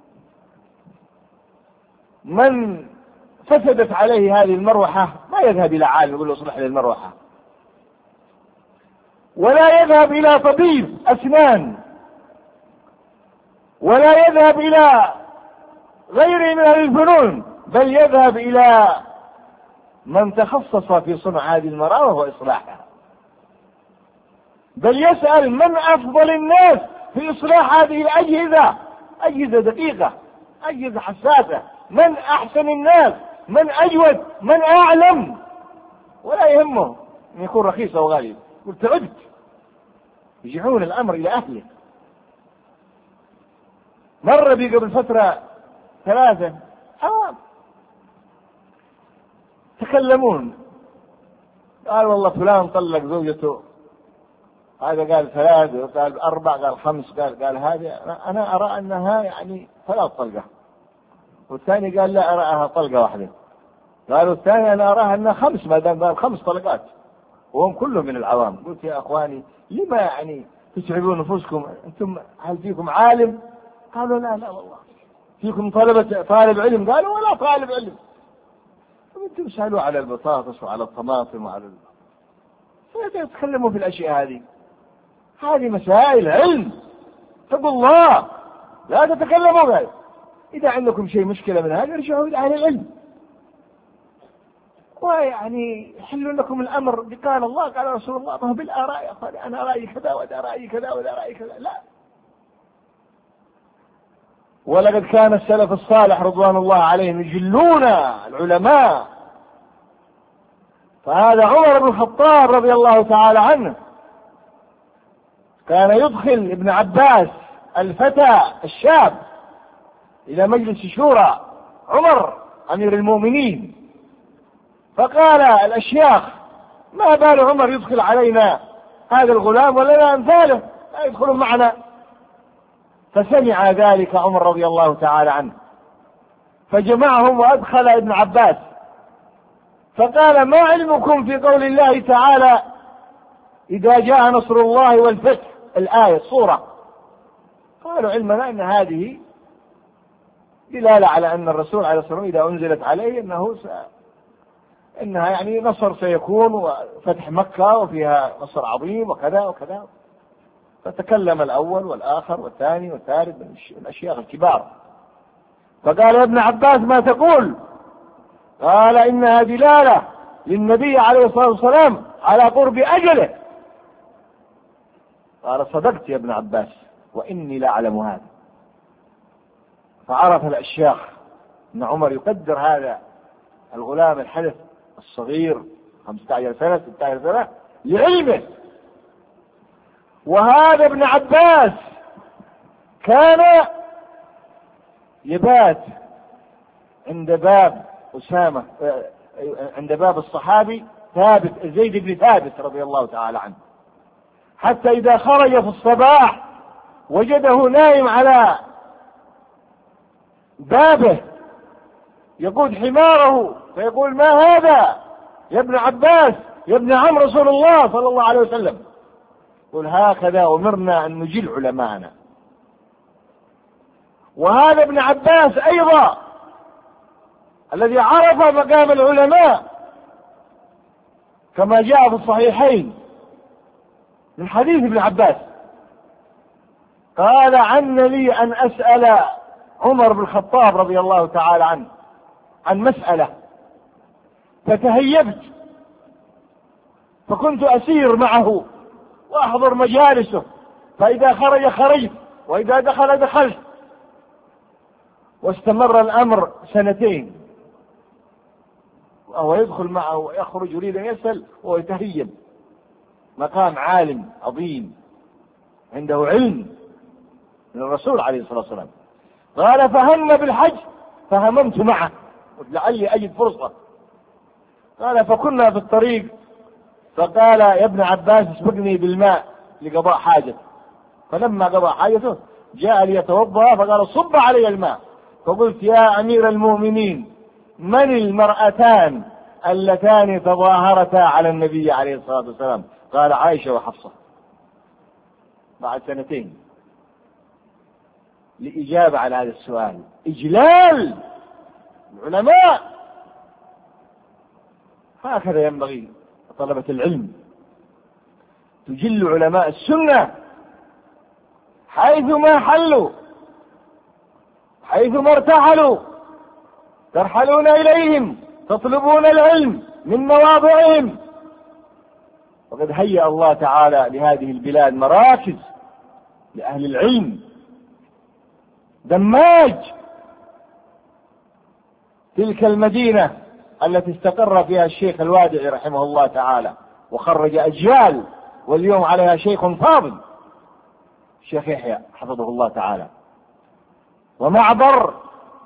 من فسدت عليه هذه المروحة ما يذهب إلى عالم يقول له اصلح لي المروحة، ولا يذهب إلى طبيب أسنان، ولا يذهب إلى غيره من الفنون، بل يذهب إلى من تخصص في صنع هذه المراوح وإصلاحها، بل يسأل من أفضل الناس في إصلاح هذه الأجهزة، أجهزة دقيقة، أجهزة حساسة، من أحسن الناس، من أجود، من أعلم، ولا يهمه أن يكون رخيص أو غالي. قلت تعبت، يرجعون الأمر إلى أهله. مر بي قبل فترة 3 عوام تكلمون، قال والله فلان طلق زوجته، هذا قال 3 وقال 4 قال 5 قال هذه أنا أرى أنها يعني 3 طلقة، والثاني قال لا أراها طلقة واحدة، قالوا الثاني أنا أراها أنها 5 ما دام قال 5 طلقات، وهم كلهم من العوام. قلت يا أخواني لما يعني تتعبون نفوسكم؟ أنتم هل فيكم عالم؟ قالوا لا والله. فيكم طالب علم؟ قالوا ولا طالب علم. أنتم سألوا على البطاطس وعلى الطماطم وعلى تتكلموا في الأشياء هذه مسائل علم، اتقوا الله لا تتكلموا بها. إذا عندكم شيء مشكلة من هذا ارجعوا إلى أهل العلم، ويعني يحلوا لكم الأمر قال الله قال رسول الله، ما هو بالآراء يا أخواني، أنا رأيي كذا وأنا رأيي كذا وأنا رأيي كذا، لا. ولقد كان السلف الصالح رضوان الله عليهم يجلون العلماء. فهذا عمر بن الخطاب رضي الله تعالى عنه كان يدخل ابن عباس الفتى الشاب إلى مجلس شورى عمر أمير المؤمنين، فقال الأشياخ: ما بال عمر يدخل علينا هذا الغلام ولنا أمثاله لا يدخلون معنا؟ فسمع ذلك عمر رضي الله تعالى عنه، فجمعهم وأدخل ابن عباس، فقال: ما علمكم في قول الله تعالى: إذا جاء نصر الله والفتح، الآية الصورة؟ قالوا: علمنا أن هذه دلالة على أن الرسول عليه الصلاة والسلام إذا أنزلت عليه إنها يعني نصر سيكون وفتح مكة وفيها نصر عظيم وكذا وكذا. فتكلم الأول والآخر والثاني والثالث من الأشياخ الكبار، فقال: يا ابن عباس ما تقول؟ قال: إنها دلالة للنبي عليه الصلاة والسلام على قرب أجله. قال: صدقت يا ابن عباس وإني لا أعلم هذا. فعرف الأشياخ أن عمر يقدر هذا الغلام الحدث الصغير 15 سنة 16 سنة لعلمه. وهذا ابن عباس كان يبات عند باب أسامة، عند باب الصحابي ثابت زيد بن ثابت رضي الله تعالى عنه، حتى إذا خرج في الصباح وجده نائم على بابه يقود حماره، فيقول: ما هذا يا ابن عباس يا ابن عم رسول الله صلى الله عليه وسلم؟ يقول: هكذا أمرنا أن نجل علماءنا. وهذا ابن عباس أيضا الذي عرف مقام العلماء كما جاء في الصحيحين من حديث ابن عباس قال: عن لي أن أسأل عمر بن الخطاب رضي الله تعالى عنه عن مسألة، فتهيبت فكنت أسير معه وأحضر مجالسه، فإذا خرج خرجت وإذا دخل دخلت، واستمر الأمر 2 وهو يدخل معه ويخرج يريد أن يسأل وهو يتهيب. مقام عالم عظيم عنده علم من الرسول عليه الصلاة والسلام. قال: فهم بالحج فهممت معه لعلي أجد فرصة. قال: فكنا في الطريق، فقال: يا ابن عباس اسبقني بالماء لقضاء حاجة. فلما قضى حاجته جاء ليتوضأ، فقال: صب علي الماء. فقلت: يا أمير المؤمنين، من المرأتان اللتان تظاهرتا على النبي عليه الصلاة والسلام؟ قال: عائشة وحفصة. بعد 2 لإجابة على هذا السؤال، إجلال العلماء. هكذا ينبغي طلبة العلم، تجل علماء السنة حيثما حلوا حيثما ارتحلوا، ترحلون إليهم تطلبون العلم من مواضعهم. وقد هيأ الله تعالى لهذه البلاد مراكز لأهل العلم، دماج تلك المدينة التي استقر فيها الشيخ الوادعي رحمه الله تعالى وخرج أجيال، واليوم عليها شيخ فاضل الشيخ يحيى حفظه الله تعالى، ومعبر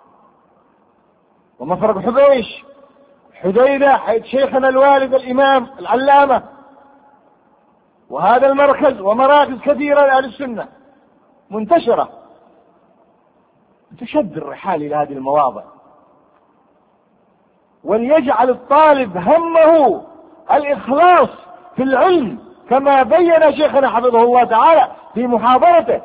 ومفرق حبيش حديدة حيث شيخنا الوالد الإمام العلامة، وهذا المركز ومراكز كثيرة لأهل السنة منتشرة. تشد الرحال إلى هذه المواضع، وليجعل الطالب همه الإخلاص في العلم كما بين شيخنا حفظه الله تعالى في محاضرته،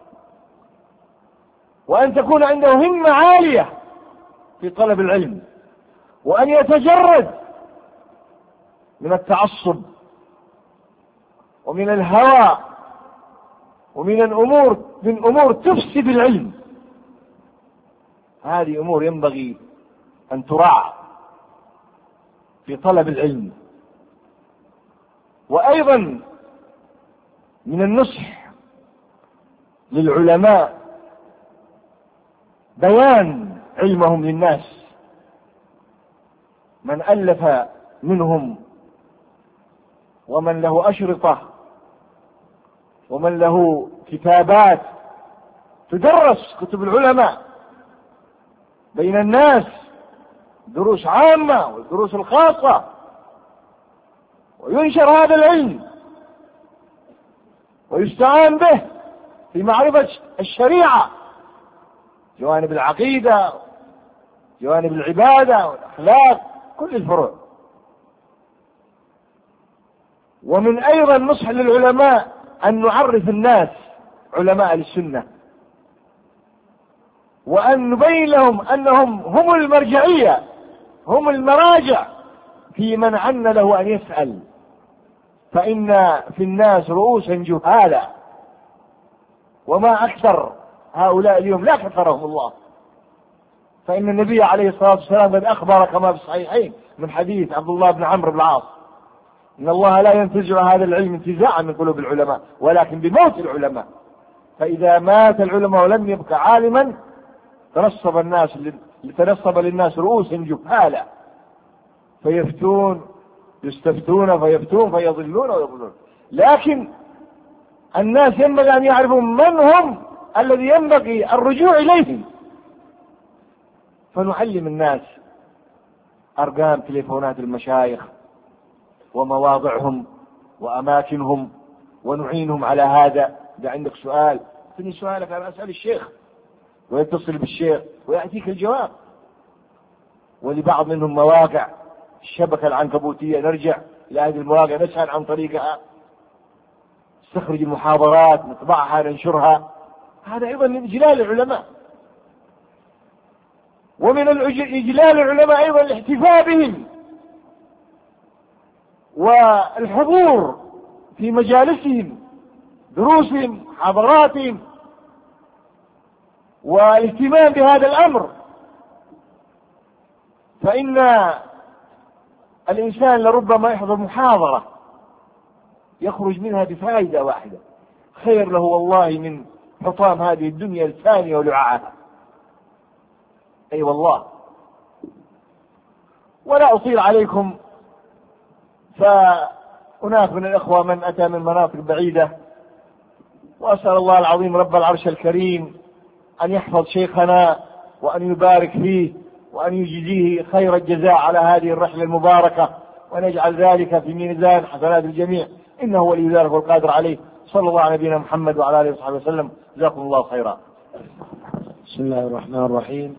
وأن تكون عنده همة عالية في طلب العلم، وأن يتجرد من التعصب ومن الهوى ومن أمور تفسد العلم. هذه أمور ينبغي أن تراعى في طلب العلم. وأيضا من النصح للعلماء بيان علمهم للناس. من ألف منهم ومن له أشرطة ومن له كتابات تدرس كتب العلماء بين الناس، دروس عامة والدروس الخاصة، وينشر هذا العلم ويستعان به في معرفة الشريعة، جوانب العقيدة، جوانب العبادة والأخلاق، كل الفروع. ومن أيضا نصح للعلماء أن نعرف الناس علماء السنة، وأن نبين لهم أنهم هم المرجعية، هم المراجع في من عن له أن يسأل، فإن في الناس رؤوسا جهالا، وما أكثر هؤلاء اليوم، لا كثرهم الله. فإن النبي عليه الصلاة والسلام قد أخبر كما في الصحيحين من حديث عبد الله بن عمرو بن العاص إن الله لا ينتزع هذا العلم انتزاعا من قلوب العلماء، ولكن بموت العلماء. فإذا مات العلماء ولم يبق عالما تنصب للناس رؤوسا جهالا، فيفتون يستفتون فيفتون فيضلون ويضلون. لكن الناس ينبغي أن يعرفوا من هم الذي ينبغي الرجوع إليهم، فنعلم الناس أرقام تليفونات المشايخ ومواضعهم وأماكنهم، ونعينهم على هذا. إذا عندك سؤال تني سؤالك، أنا أسأل الشيخ، ويتصل بالشيخ ويأتيك الجواب. ولبعض منهم مواقع الشبكة العنكبوتية، نرجع إلى هذه المواقع نسأل عن طريقها، نستخرج المحاضرات نطبعها ننشرها. هذا أيضا من إجلال العلماء. ومن إجلال العلماء أيضا الاحتفاء بهم والحضور في مجالسهم، دروسهم، محاضراتهم، والاهتمام بهذا الأمر. فإن الإنسان لربما يحضر محاضرة يخرج منها بفائدة واحدة، خير له والله من حطام هذه الدنيا الثانية ولعاعها. أي والله. ولا أطيل عليكم، فهناك من الإخوة من أتى من مناطق بعيدة، وأسأل الله العظيم رب العرش الكريم أن يحفظ شيخنا وأن يبارك فيه وأن يجزيه خير الجزاء على هذه الرحلة المباركة، وأن يجعل ذلك في ميزان حسنات الجميع، إنه ولي ذلك والقادر عليه. صلى الله على نبينا محمد وعلى آله وصحبه وسلم. جزاكم الله خيرا.
بسم الله الرحمن الرحيم.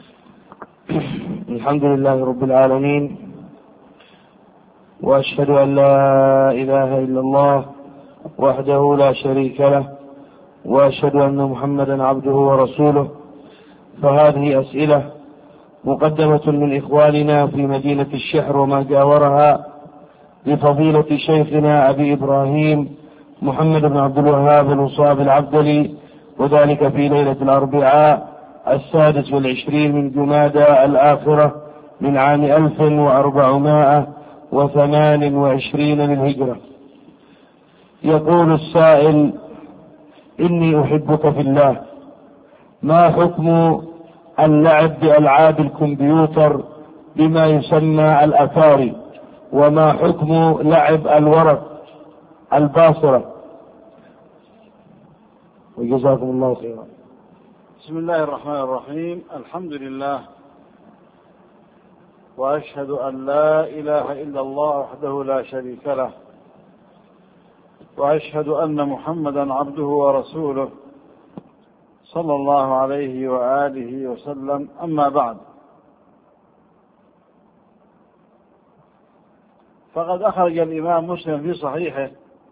الحمد لله رب العالمين، وأشهد أن لا إله إلا الله وحده لا شريك له، وأشهد أن محمدا عبده ورسوله. فهذه أسئلة مقدمة من إخواننا في مدينة الشحر وما جاورها لفضيلة شيخنا أبي إبراهيم محمد بن عبد الوهاب الوصاب العبدلي، وذلك في ليلة الأربعاء 26 من جمادى الآخرة من عام 1428 للهجرة. يقول السائل: إني أحبك في الله، ما حكم اللعب بألعاب الكمبيوتر بما يسمى الأتاري، وما حكم لعب الورق الباصرة؟ وجزاكم الله خيرا.
بسم الله الرحمن الرحيم. الحمد لله، وأشهد أن لا إله إلا الله وحده لا شريك له، وأشهد أن محمدا عبده ورسوله صلى الله عليه وآله وسلم. أما بعد، فقد أخرج الإمام مسلم في صحيحه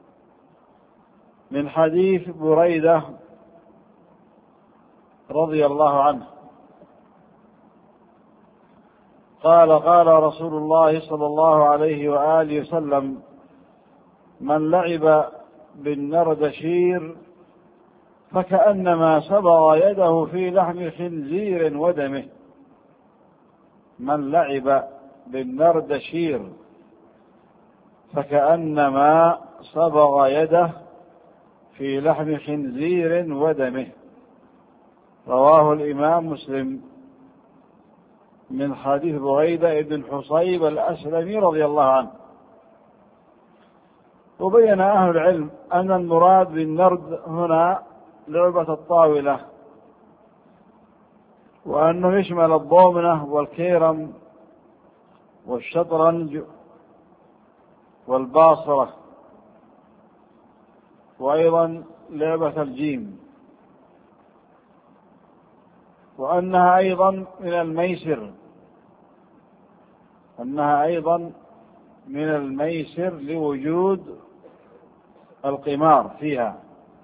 من حديث بريدة رضي الله عنه قال: قال رسول الله صلى الله عليه وآله وسلم: من لعب بالنردشير فكأنما صبغ يده في لحم خنزير ودمه. من لعب بالنردشير فكأنما صبغ يده في لحم خنزير ودمه. رواه الإمام مسلم من حديث بريدة بن حصيب الأسلمي رضي الله عنه. وبين أهل العلم أن المراد بالنرد هنا لعبة الطاولة، وأنه يشمل الضومنة والكيرم والشطرنج والباصرة، وأيضا لعبة الجيم، وأنها أيضا من الميسر، أنها أيضا من الميسر لوجود القمار فيها،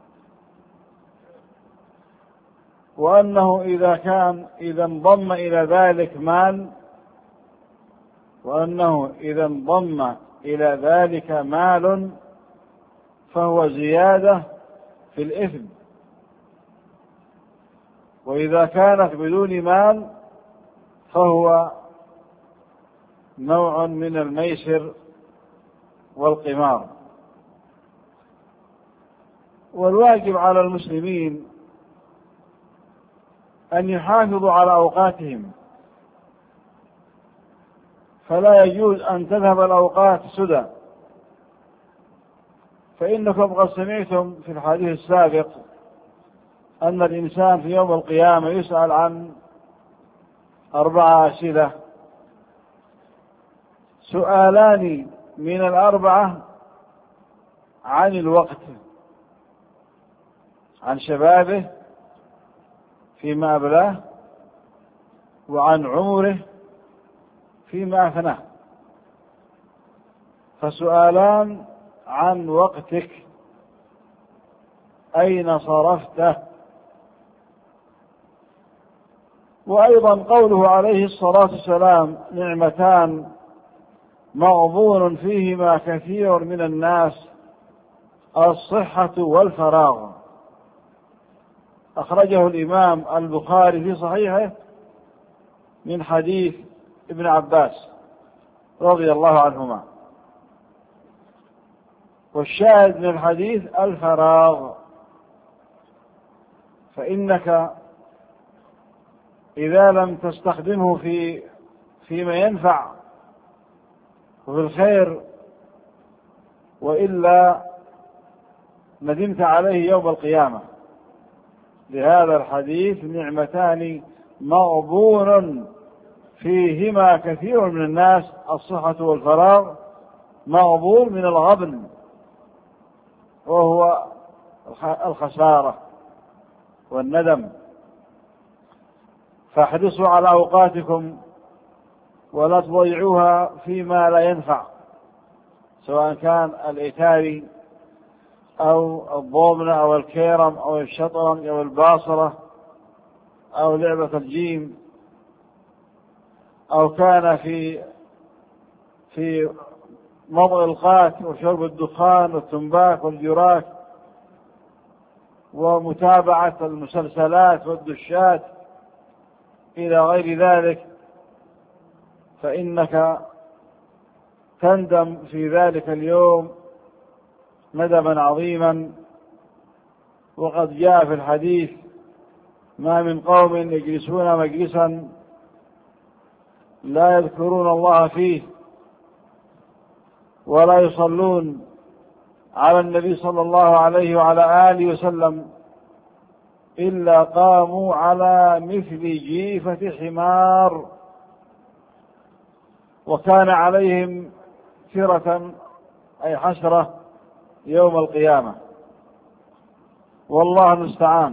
وأنه إذا انضم إلى ذلك مال، وأنه إذا انضم إلى ذلك مال فهو زيادة في الإثم، وإذا كانت بدون مال فهو نوع من الميسر والقمار. والواجب على المسلمين أن يحافظوا على أوقاتهم، فلا يجوز أن تذهب الأوقات سدى، فإنكم قد سمعتم في الحديث السابق أن الإنسان في يوم القيامة يسأل عن 4 أسئلة، سؤالان من 4 عن الوقت، عن شبابه فيما أبلاه، وعن عمره فيما أفناه. فسؤالان عن وقتك، أين صرفته؟ وأيضا قوله عليه الصلاة والسلام: نعمتان مغبون فيهما كثير من الناس، الصحة والفراغ. أخرجه الإمام البخاري في صحيحه من حديث ابن عباس رضي الله عنهما. والشاهد من الحديث الفراغ، فإنك إذا لم تستخدمه فيما ينفع وفي الخير وإلا ندمت عليه يوم القيامة. لهذا الحديث: نعمتان مغبون فيهما كثير من الناس، الصحة والفراغ. مغبون من الغبن، وهو الخسارة والندم. فاحرصوا على أوقاتكم ولا تضيعوها فيما لا ينفع، سواء كان الإتاري أو الضومنة أو الكيرم أو الشطرنج أو الباصرة أو لعبة الجيم، أو كان في مضغ القات وشرب الدخان والتنباك والجراك ومتابعة المسلسلات والدشات إلى غير ذلك، فإنك تندم في ذلك اليوم ندما عظيما. وقد جاء في الحديث: ما من قوم يجلسون مجلسا لا يذكرون الله فيه ولا يصلون على النبي صلى الله عليه وعلى آله وسلم إلا قاموا على مثل جيفة حمار، وكان عليهم فرة أي حسرة يوم القيامة، والله المستعان.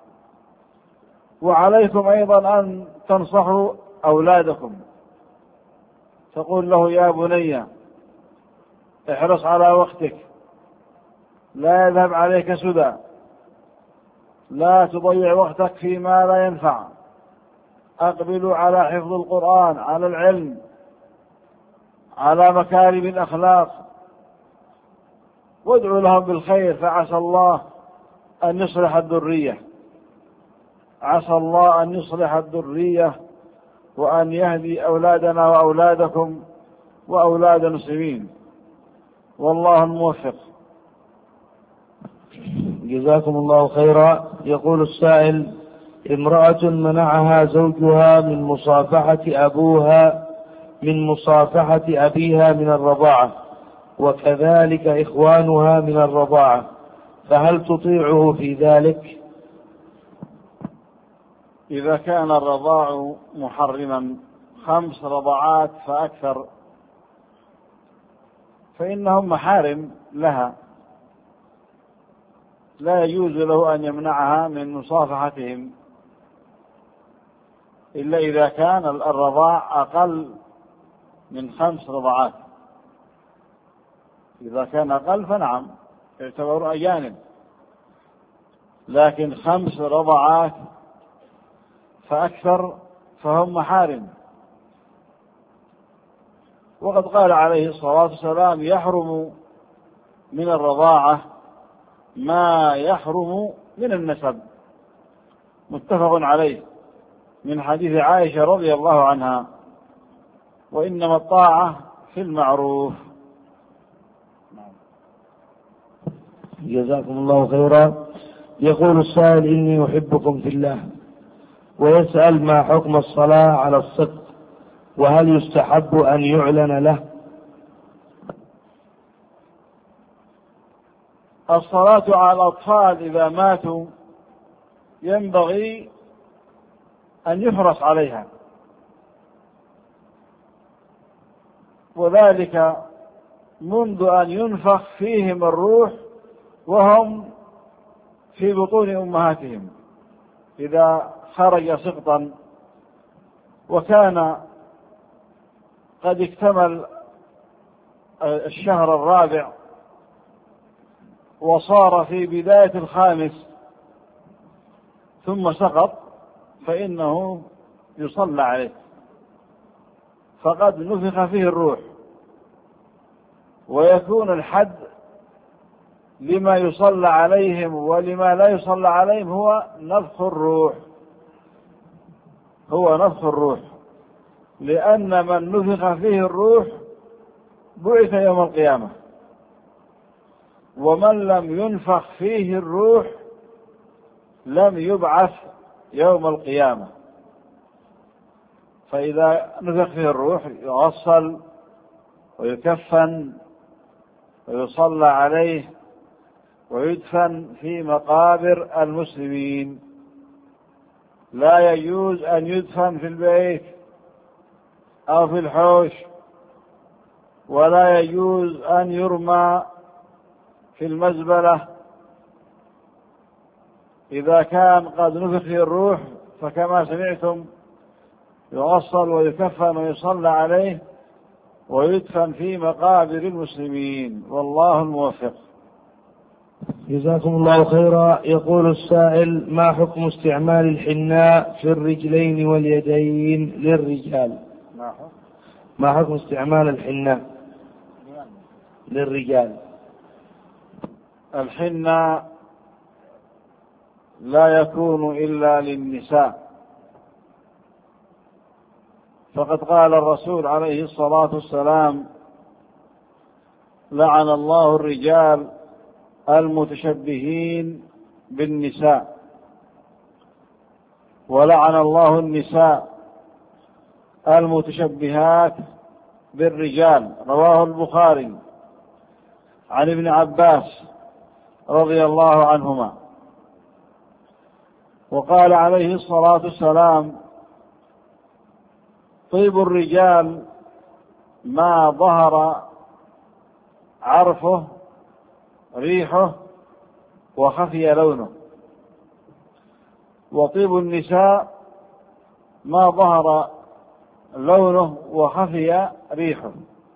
وعليكم أيضا أن تنصحوا أولادكم، تقول له: يا بني احرص على وقتك، لا يذهب عليك سدى، لا تضيع وقتك فيما لا ينفع، أقبلوا على حفظ القرآن، على العلم، على مكارم الأخلاق، وادعوا لهم بالخير، فعسى الله أن يصلح الذرية، عسى الله أن يصلح الذرية وأن يهدي أولادنا وأولادكم وأولاد المسلمين، والله الموفق.
جزاكم الله خيرا. يقول السائل: امرأة منعها زوجها من مصافحة أبيها من الرضاعة، وكذلك إخوانها من الرضاعة، فهل تطيعه في ذلك؟
إذا كان الرضاع محرما 5 رضعات فأكثر فإنهم محارم لها، لا يجوز له أن يمنعها من مصافحتهم إلا إذا كان الرضاع أقل من 5 رضعات. إذا كان أقل فنعم يعتبر أجانب، لكن 5 رضعات فأكثر فهم محارم. وقد قال عليه الصلاة والسلام: يحرم من الرضاعة ما يحرم من النسب، متفق عليه، من حديث عائشة رضي الله عنها: وإنما الطاعة في المعروف.
جزاكم الله خيرا. يقول السائل: إني أحبكم في الله، ويسأل: ما حكم الصلاة على الصدق، وهل يستحب أن يعلن له؟
الصلاة على الأطفال إذا ماتوا ينبغي أن يحرص عليها، وذلك منذ أن ينفخ فيهم الروح وهم في بطون أمهاتهم. إذا خرج سقطا وكان قد اكتمل الشهر الرابع وصار في بداية الخامس ثم سقط، فإنه يصلى عليه، فقد نفخ فيه الروح. ويكون الحد لما يصلى عليهم ولما لا يصلى عليهم هو نفخ الروح، لأن من نفخ فيه الروح بعث يوم القيامة، ومن لم ينفخ فيه الروح لم يبعث يوم القيامة. فإذا نفخ فيه الروح يغسل ويكفن ويصلى عليه ويدفن في مقابر المسلمين. لا يجوز أن يدفن في البيت أو في الحوش، ولا يجوز أن يرمى في المزبلة. إذا كان قد نفخ فيه الروح فكما سمعتم يغسل ويكفن ويصلى عليه ويدفن في مقابر المسلمين، والله الموفق.
جزاكم الله خيرا. يقول السائل: ما حكم استعمال الحناء في الرجلين واليدين للرجال؟ ما حكم استعمال الحناء للرجال؟
الحناء لا يكون إلا للنساء، فقد قال الرسول عليه الصلاة والسلام: لعن الله الرجال المتشبهين بالنساء، ولعن الله النساء المتشبهات بالرجال. رواه البخاري عن ابن عباس رضي الله عنهما. وقال عليه الصلاة والسلام: طيب الرجال ما ظهر عرفه ريحه وخفي لونه، وطيب النساء ما ظهر لونه وخفي ريحه.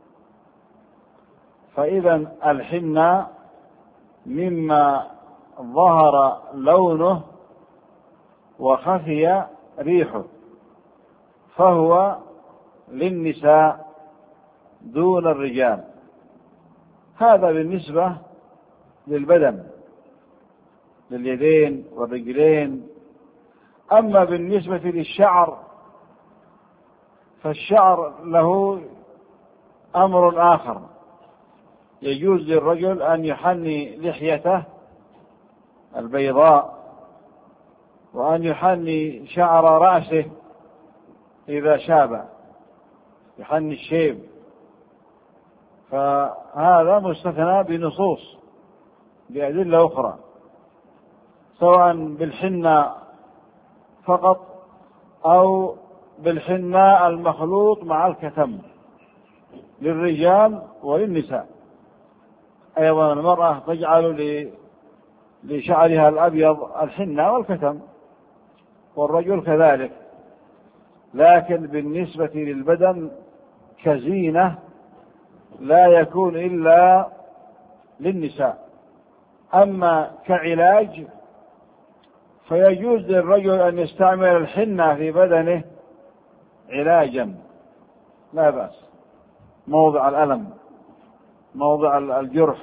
فإذا الحنة مما ظهر لونه وخفي ريحه، فهو للنساء دون الرجال. هذا بالنسبة للبدن، لليدين والرجلين. أما بالنسبة للشعر فالشعر له أمر آخر. يجوز للرجل أن يحني لحيته البيضاء، وأن يحني شعر رأسه إذا شاب، يحني الشيب، فهذا مستثنى بنصوص بأدلة أخرى، سواء بالحنة فقط أو بالحناء المخلوط مع الكتم للرجال وللنساء. أيضا المرأة تجعل لشعرها الأبيض الحناء والكتم، والرجل كذلك، لكن بالنسبة للبدن كزينة لا يكون إلا للنساء. أما كعلاج فيجوز للرجل أن يستعمل الحنة في بدنه علاجا لا بأس، موضع الألم، موضع الجرح،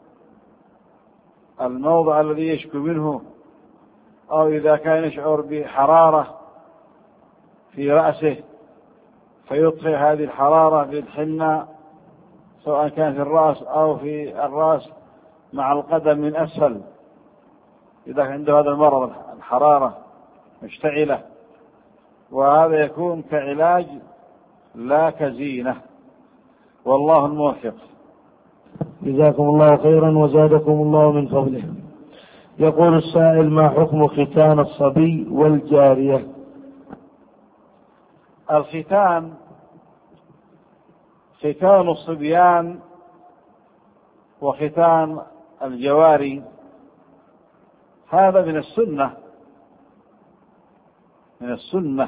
الموضع الذي يشكو منه، أو إذا كان يشعر بحرارة في رأسه فيطفئ هذه الحرارة بالحنة، سواء كان في الرأس أو في الرأس مع القدم من أسفل، إذا عنده هذا المرض الحرارة مشتعلة، وهذا يكون كعلاج لا كزينة، والله الموفق.
جزاكم الله خيرا وزادكم الله من فضله. يقول السائل: ما حكم ختان الصبي والجارية؟
الختان، ختان الصبيان وختان الجواري هذا من السنة، من السنة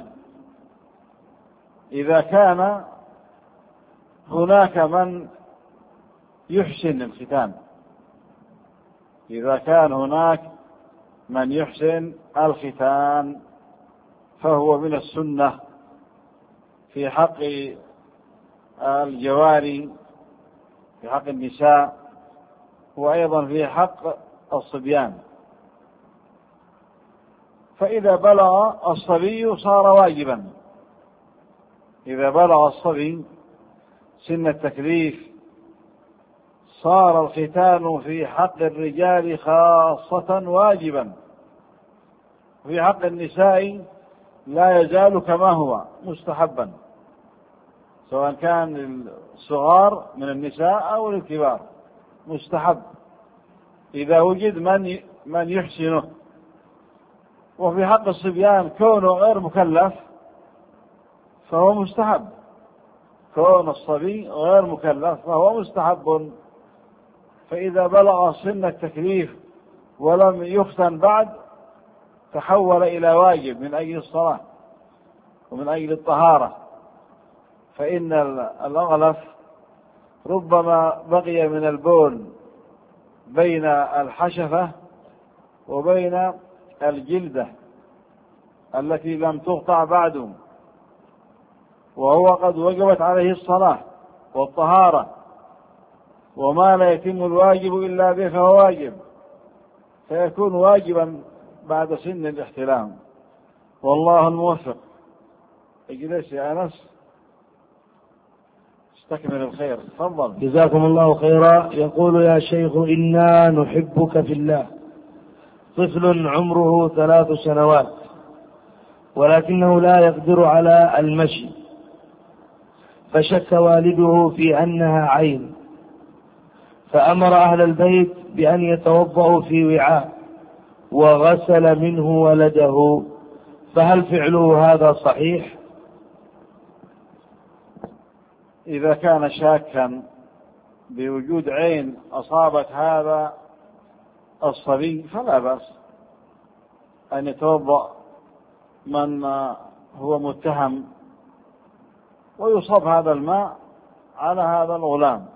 إذا كان هناك من يحسن الختان، إذا كان هناك من يحسن الختان فهو من السنة في حق الجواري، في حق النساء، وأيضا في حق الصبيان. فإذا بلغ الصبي صار واجبا، إذا بلغ الصبي سن التكليف صار الختان في حق الرجال خاصة واجبا، وفي حق النساء لا يزال كما هو مستحبا، سواء كان للصغار من النساء أو للكبار مستحب إذا وجد من يحسنه. وفي حق الصبيان كونه غير مكلف فهو مستحب، كون الصبي غير مكلف فهو مستحب. فإذا بلغ سن التكليف ولم يختن بعد تحول إلى واجب من أجل الصلاة ومن أجل الطهارة، فإن الأغلف ربما بقي من البول بين الحشفة وبين الجلدة التي لم تقطع بعد، وهو قد وجبت عليه الصلاة والطهارة، وما لا يتم الواجب إلا به فهو واجب، فيكون واجبا بعد سن الاحتلام، والله الموفق. اجلس يا أنس استكمل الخير، تفضل.
جزاكم الله خيرا. يقول: يا شيخ، إنا نحبك في الله. طفل عمره 3 سنوات ولكنه لا يقدر على المشي، فشك والده في أنها عين، فأمر أهل البيت بأن يتوضأوا في وعاء وغسل منه ولده، فهل فعله هذا صحيح؟
إذا كان شاكا بوجود عين أصابت هذا الصبي فلا بأس أن يتوضأ من هو متهم ويصاب هذا الماء على هذا الغلام.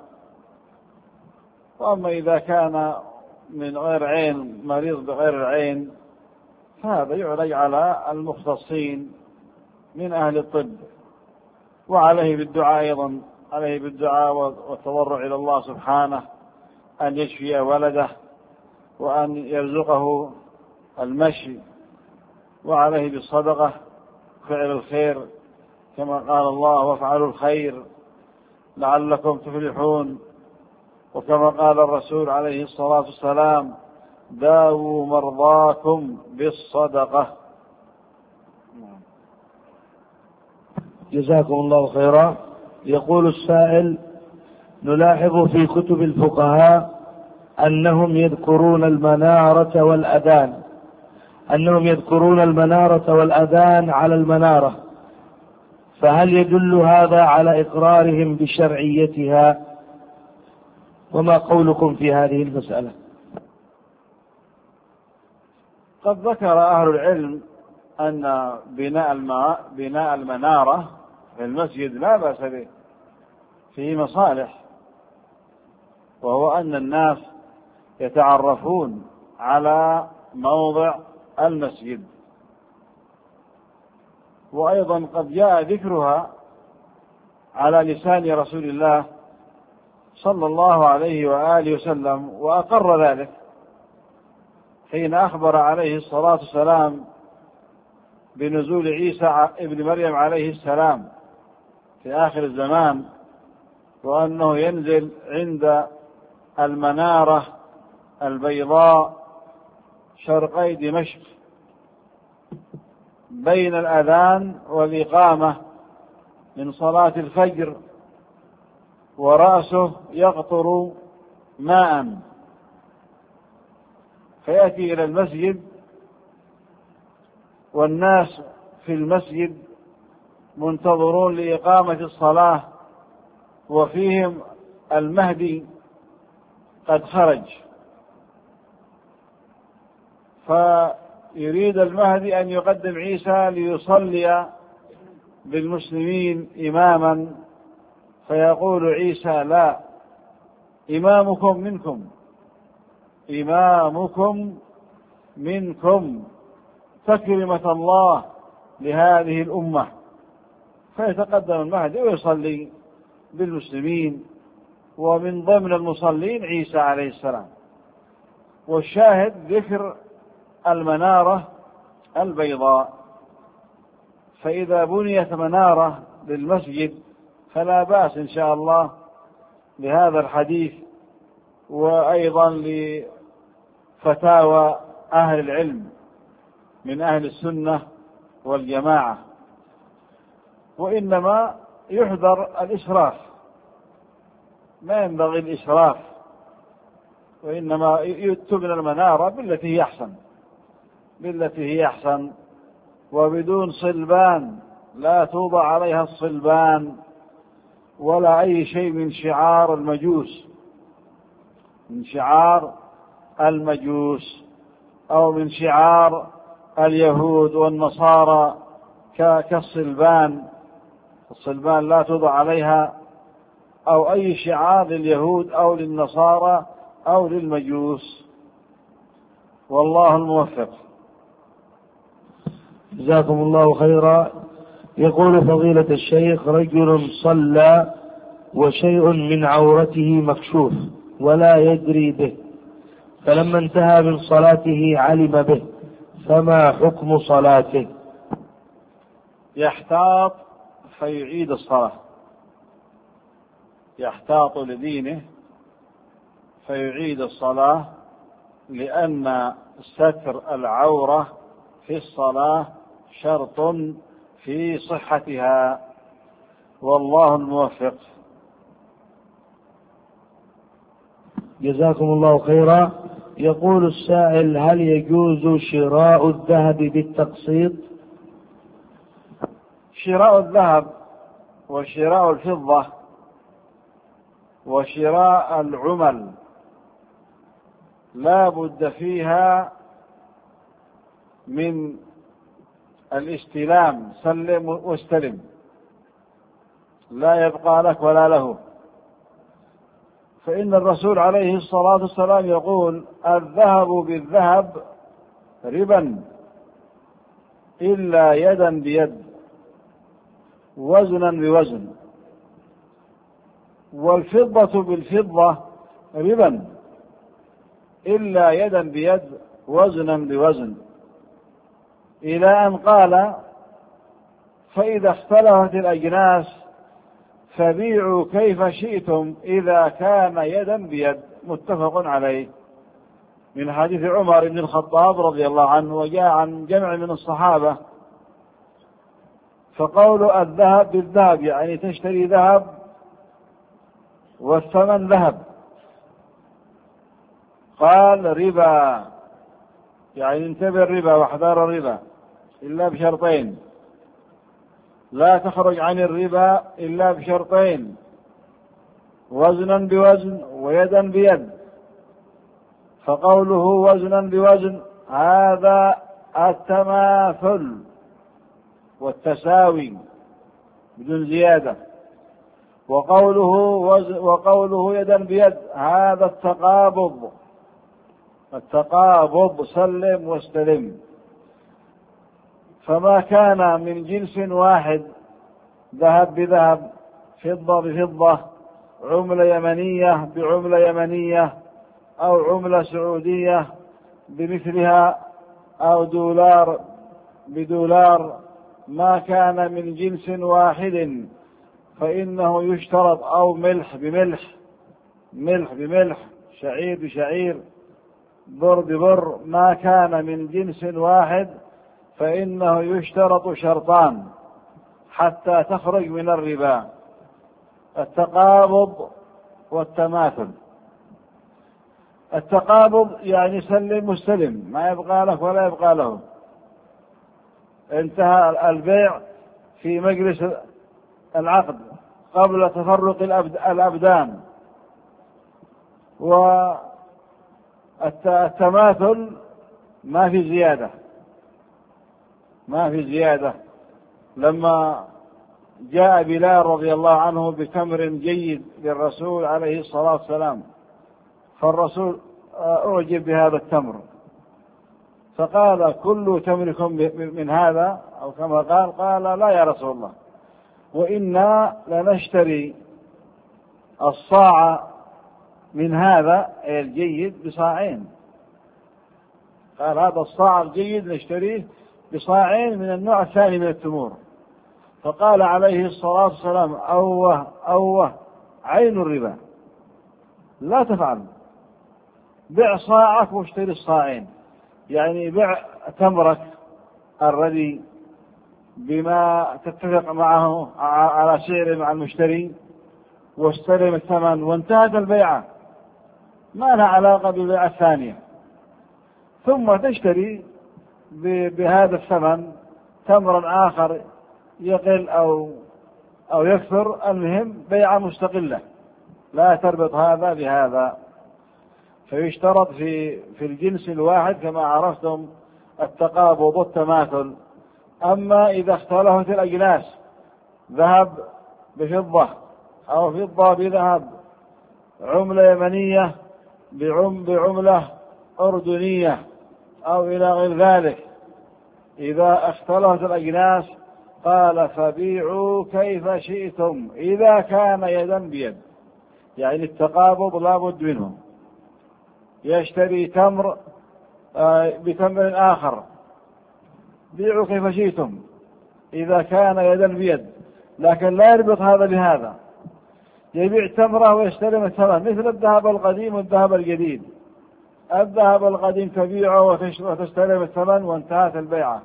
وأما إذا كان من غير عين، مريض بغير العين، فهذا يعرج على المختصين من أهل الطب، وعليه بالدعاء أيضا، عليه بالدعاء والتضرع إلى الله سبحانه أن يشفي ولده وأن يرزقه المشي، وعليه بالصدقة، فعل الخير، كما قال الله: وافعلوا الخير لعلكم تفلحون، وكما قال الرسول عليه الصلاة والسلام: داووا مرضاكم بالصدقة.
جزاكم الله خيرا. يقول السائل: نلاحظ في كتب الفقهاء أنهم يذكرون المنارة والأذان، أنهم يذكرون المنارة والأذان على المنارة، فهل يدل هذا على إقرارهم بشرعيتها؟ وما قولكم في هذه المسألة؟
قد ذكر أهل العلم أن بناء المنارة في المسجد لا بأس به، فيه مصالح، وهو أن الناس يتعرفون على موضع المسجد. وأيضا قد جاء ذكرها على لسان رسول الله صلى الله عليه وآله وسلم، وأقر ذلك حين أخبر عليه الصلاة والسلام بنزول عيسى ابن مريم عليه السلام في آخر الزمان، وأنه ينزل عند المنارة البيضاء شرقي دمشق بين الأذان والإقامة من صلاة الفجر، ورأسه يقطر ماء، فيأتي إلى المسجد والناس في المسجد منتظرون لإقامة الصلاة، وفيهم المهدي قد خرج، فيريد المهدي أن يقدم عيسى ليصلي بالمسلمين إماما، فيقول عيسى: لا، إمامكم منكم، إمامكم منكم، تكرمة الله لهذه الأمة. فيتقدم المهدي ويصلي بالمسلمين، ومن ضمن المصلين عيسى عليه السلام. والشاهد ذكر المنارة البيضاء، فإذا بنيت منارة للمسجد فلا بأس إن شاء الله لهذا الحديث، وأيضا لفتاوى أهل العلم من أهل السنة والجماعة. وإنما يحذر الإسراف، ما ينبغي الإسراف، وإنما تبنى المنارة بالتي هي أحسن وبدون صلبان، لا توضع عليها الصلبان ولا أي شيء من شعار المجوس أو من شعار اليهود والنصارى كالصلبان. الصلبان لا توضع عليها، أو أي شعار لليهود أو للنصارى أو للمجوس، والله الموفق.
جزاكم الله خيرا. يقول فضيلة الشيخ: رجل صلى وشيء من عورته مكشوف ولا يدري به، فلما انتهى من صلاته علم به، فما حكم صلاته؟
يحتاط فيعيد الصلاة، يحتاط لدينه فيعيد الصلاة، لأن ستر العورة في الصلاة شرط في صحتها، والله الموفق.
جزاكم الله خيرا. يقول السائل: هل يجوز شراء الذهب بالتقسيط؟
شراء الذهب وشراء الفضة وشراء العمل لا بد فيها من الاستلام، سلم واستلم، لا يبقى لك ولا له. فإن الرسول عليه الصلاة والسلام يقول: الذهب بالذهب ربا إلا يدا بيد، وزنا بوزن، والفضة بالفضة ربا إلا يدا بيد، وزنا بوزن، إلى أن قال: فإذا اختلفت الأجناس فبيعوا كيف شئتم إذا كان يدا بيد. متفق عليه، من حديث عمر بن الخطاب رضي الله عنه، وجاء عن جمع من الصحابة. فقول الذهب بالذهب يعني تشتري ذهب والثمن ذهب، قال ربا
يعني انتبه الربا واحذر الربا إلا بشرطين، لا تخرج عن الربا إلا بشرطين: وزنا بوزن ويدا بيد. فقوله وزنا بوزن هذا التماثل والتساوي بدون زيادة، وقوله يدا بيد هذا التقابض سلم واستلم. فما كان من جنس واحد، ذهب بذهب، فضة بفضة، عملة يمنية بعملة يمنية، أو عملة سعودية بمثلها، أو دولار بدولار، ما كان من جنس واحد فإنه يشترط، أو ملح بملح، ملح بملح، شعير بشعير، بر ببر، ما كان من جنس واحد فإنه يشترط شرطان حتى تخرج من الربا: التقابض والتماثل. التقابض يعني سلم مستلم، ما يبقى لك ولا يبقى له، انتهى البيع في مجلس العقد قبل تفرق الأبدان. والتماثل ما في زيادة. لما جاء بلال رضي الله عنه بتمر جيد للرسول عليه الصلاة والسلام، فالرسول أعجب بهذا التمر، فقال: كل تمركم من هذا، أو كما قال لا يا رسول الله، وإنا لنشتري الصاع من هذا الجيد بصاعين. قال: هذا الصاع الجيد نشتريه بصاعين من النوع الثاني من التمور. فقال عليه الصلاة والسلام: أوه عين الربا، لا تفعل، بع صاعك واشتري الصاعين. يعني بع تمرك الردي بما تتفق معه على سعر مع المشتري، واستلم الثمن، وانتهت البيعة، ما لها علاقة بالبيعة الثانية. ثم تشتري بهذا الثمن تمرا آخر يقل أو يكثر، المهم بيعة مستقلة، لا تربط هذا بهذا. فيشترط في الجنس الواحد كما عرفتم التقابض والتماثل. أما إذا اختلفت الأجناس، ذهب بفضة أو فضة بذهب، عملة يمنية بعملة أردنية أو إلى غير ذلك، إذا اختلفت الأجناس قال: فبيعوا كيف شئتم إذا كان يدا بيد. يعني التقابض لا بد منه، يشتري تمر بتمر آخر، بيعوا كيف شئتم إذا كان يدا بيد، لكن لا يربط هذا بهذا. يبيع تمره ويستلم الثمن، مثل الذهب القديم والذهب الجديد. الذهب القديم تبيعه وتستلم الثمن وانتهت البيعة،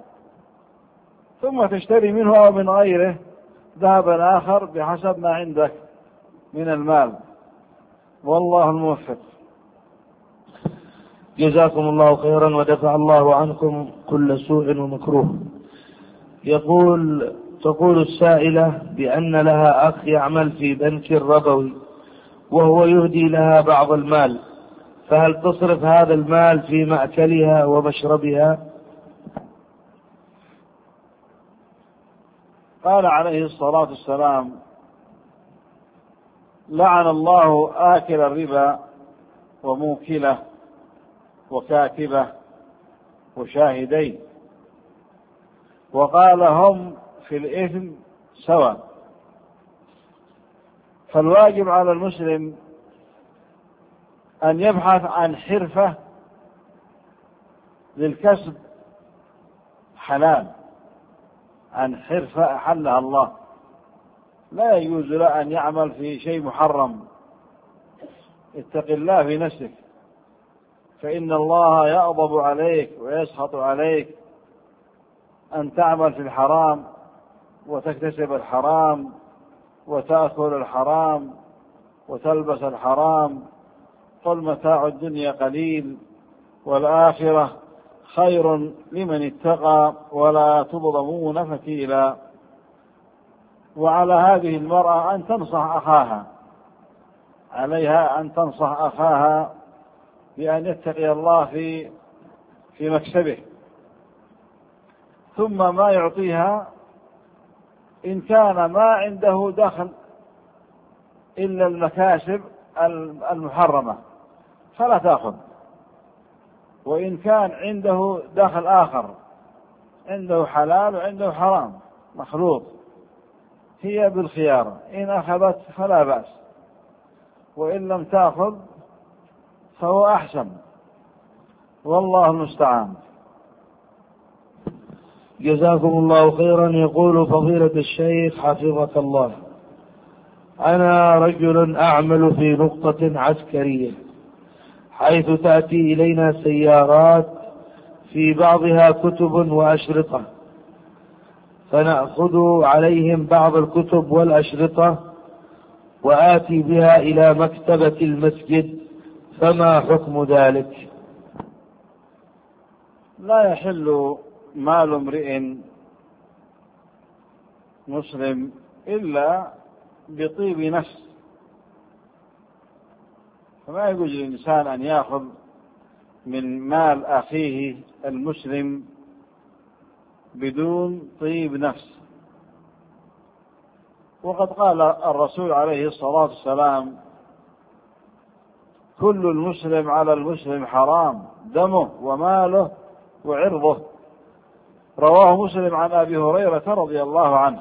ثم تشتري منه أو من غيره ذهبا آخر بحسب ما عندك من المال، والله الموفق.
جزاكم الله خيرا ودفع الله عنكم كل سوء ومكروه. تقول السائلة بأن لها أخ يعمل في بنك ربوي وهو يهدي لها بعض المال، فهل تصرف هذا المال في مأكلها ومشربها؟
قال عليه الصلاة والسلام: لعن الله آكل الربا وموكله وكاتبه وشاهديه، وقال: هم في الإثم سواء. فالواجب على المسلم أن يبحث عن حرفة للكسب حلال، عن حرفة أحلها الله. لا يجوز له أن يعمل في شيء محرم. اتق الله في نفسك، فإن الله يغضب عليك ويسخط عليك أن تعمل في الحرام وتكتسب الحرام وتأكل الحرام وتلبس الحرام. قل: متاع الدنيا قليل والآخرة خير لمن اتقى ولا تظلمون فتيلا. وعلى هذه المرأة أن تنصح أخاها، عليها أن تنصح أخاها بأن يتقي الله في مكسبه، ثم ما يعطيها إن كان ما عنده دخل إلا المكاسب المحرمة فلا تأخذ، وإن كان عنده دخل آخر، عنده حلال وعنده حرام مخلوط، هي بالخيار، إن أخذت فلا بأس، وإن لم تأخذ فهو أحسن، والله المستعان.
جزاكم الله خيرا. يقول فضيلة الشيخ حفظك الله: أنا رجل أعمل في نقطة عسكرية، حيث تأتي إلينا سيارات في بعضها كتب وأشرطة، فنأخذ عليهم بعض الكتب والأشرطة وآتي بها إلى مكتبة المسجد، فما حكم ذلك؟
لا يحل مال امرئ مسلم إلا بطيب نفس، فما يجوز للإنسان أن يأخذ من مال أخيه المسلم بدون طيب نفس. وقد قال الرسول عليه الصلاة والسلام: كل المسلم على المسلم حرام، دمه وماله وعرضه. رواه مسلم عن أبي هريرة رضي الله عنه.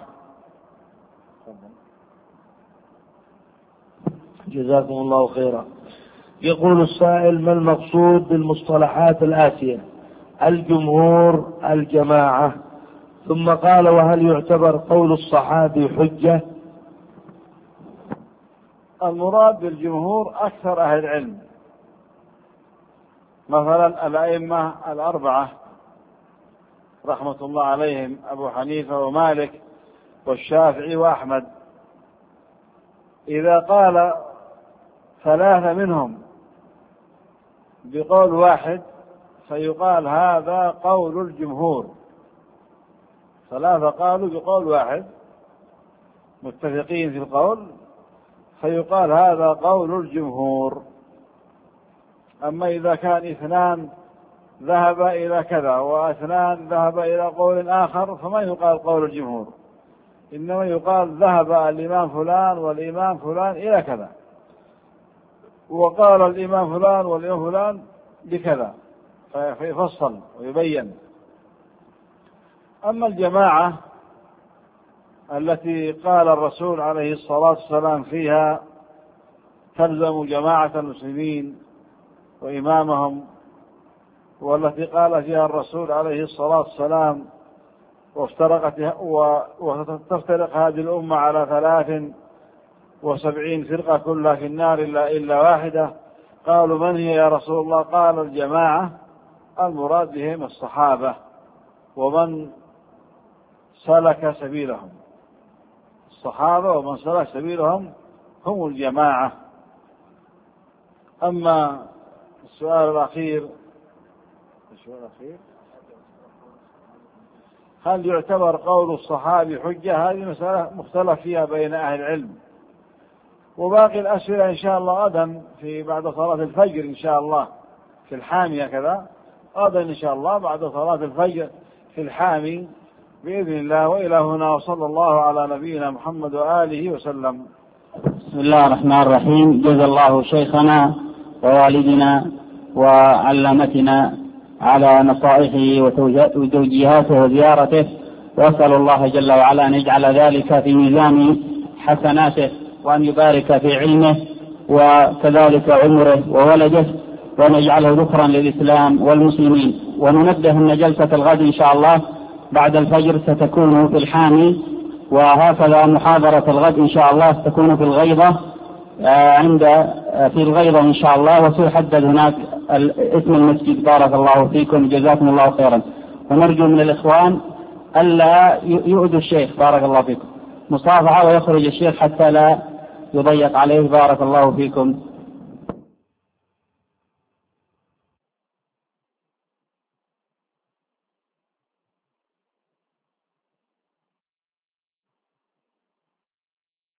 جزاكم الله خيرا. يقول السائل: ما المقصود بالمصطلحات الآتية: الجمهور، الجماعة؟ ثم قال: وهل يعتبر قول الصحابي حجة؟
المراد بالجمهور أكثر أهل العلم، مثلا الأئمة الأربعة رحمة الله عليهم، أبو حنيفة ومالك والشافعي وأحمد. إذا قال ثلاثة منهم بقول واحد فيقال هذا قول الجمهور. ثلاثة قالوا بقول واحد متفقين في القول فيقال هذا قول الجمهور. أما إذا كان اثنان ذهب إلى كذا واثنان ذهب إلى قول آخر فما يقال قول الجمهور، إنما يقال ذهب الإمام فلان والإمام فلان إلى كذا، وقال الإمام فلان والإمام فلان بكذا، فيفصل ويبين. أما الجماعة التي قال الرسول عليه الصلاة والسلام فيها تلزم جماعة المسلمين وإمامهم، والتي قال فيها الرسول عليه الصلاة والسلام وتفترق هذه الأمة على 73 فرقة كلها في النار إلا واحدة، قالوا من هي يا رسول الله؟ قال الجماعة، المراد بهم الصحابة ومن سلك سبيلهم. الصحابة ومن سلك سبيلهم هم الجماعة. أما السؤال الأخير، هل يعتبر قول الصحابي حجة؟ هذه مسألة مختلف فيها بين أهل العلم، وباقي الأسئلة إن شاء الله غدا في بعد صلاة الفجر إن شاء الله في الحامية كذا، غدا إن شاء الله بعد صلاة الفجر في الحامي بإذن الله. وإلى هنا، وصلى الله على نبينا محمد وآله وسلم.
بسم الله الرحمن الرحيم. جزا الله شيخنا ووالدنا وعلمتنا على نصائحه وتوجيهاته وزيارته، وأسأل الله جل وعلا أن يجعل ذلك في ميزان حسناته، وأن يبارك في علمه وكذلك عمره وولده، وأن يجعله ذكرا للإسلام والمسلمين. وننبه أن جلسة الغد إن شاء الله بعد الفجر ستكون في الحامي، وهكذا محاضرة الغد إن شاء الله ستكون في الغيضة في الغيضة إن شاء الله، وسيحدد هناك اسم المسجد. بارك الله فيكم، جزاكم الله خيرا. ونرجو من الإخوان ألا يؤذوا الشيخ، بارك الله فيكم، مصافحة ويخرج الشيخ حتى لا يضيق عليه. بارك الله فيكم.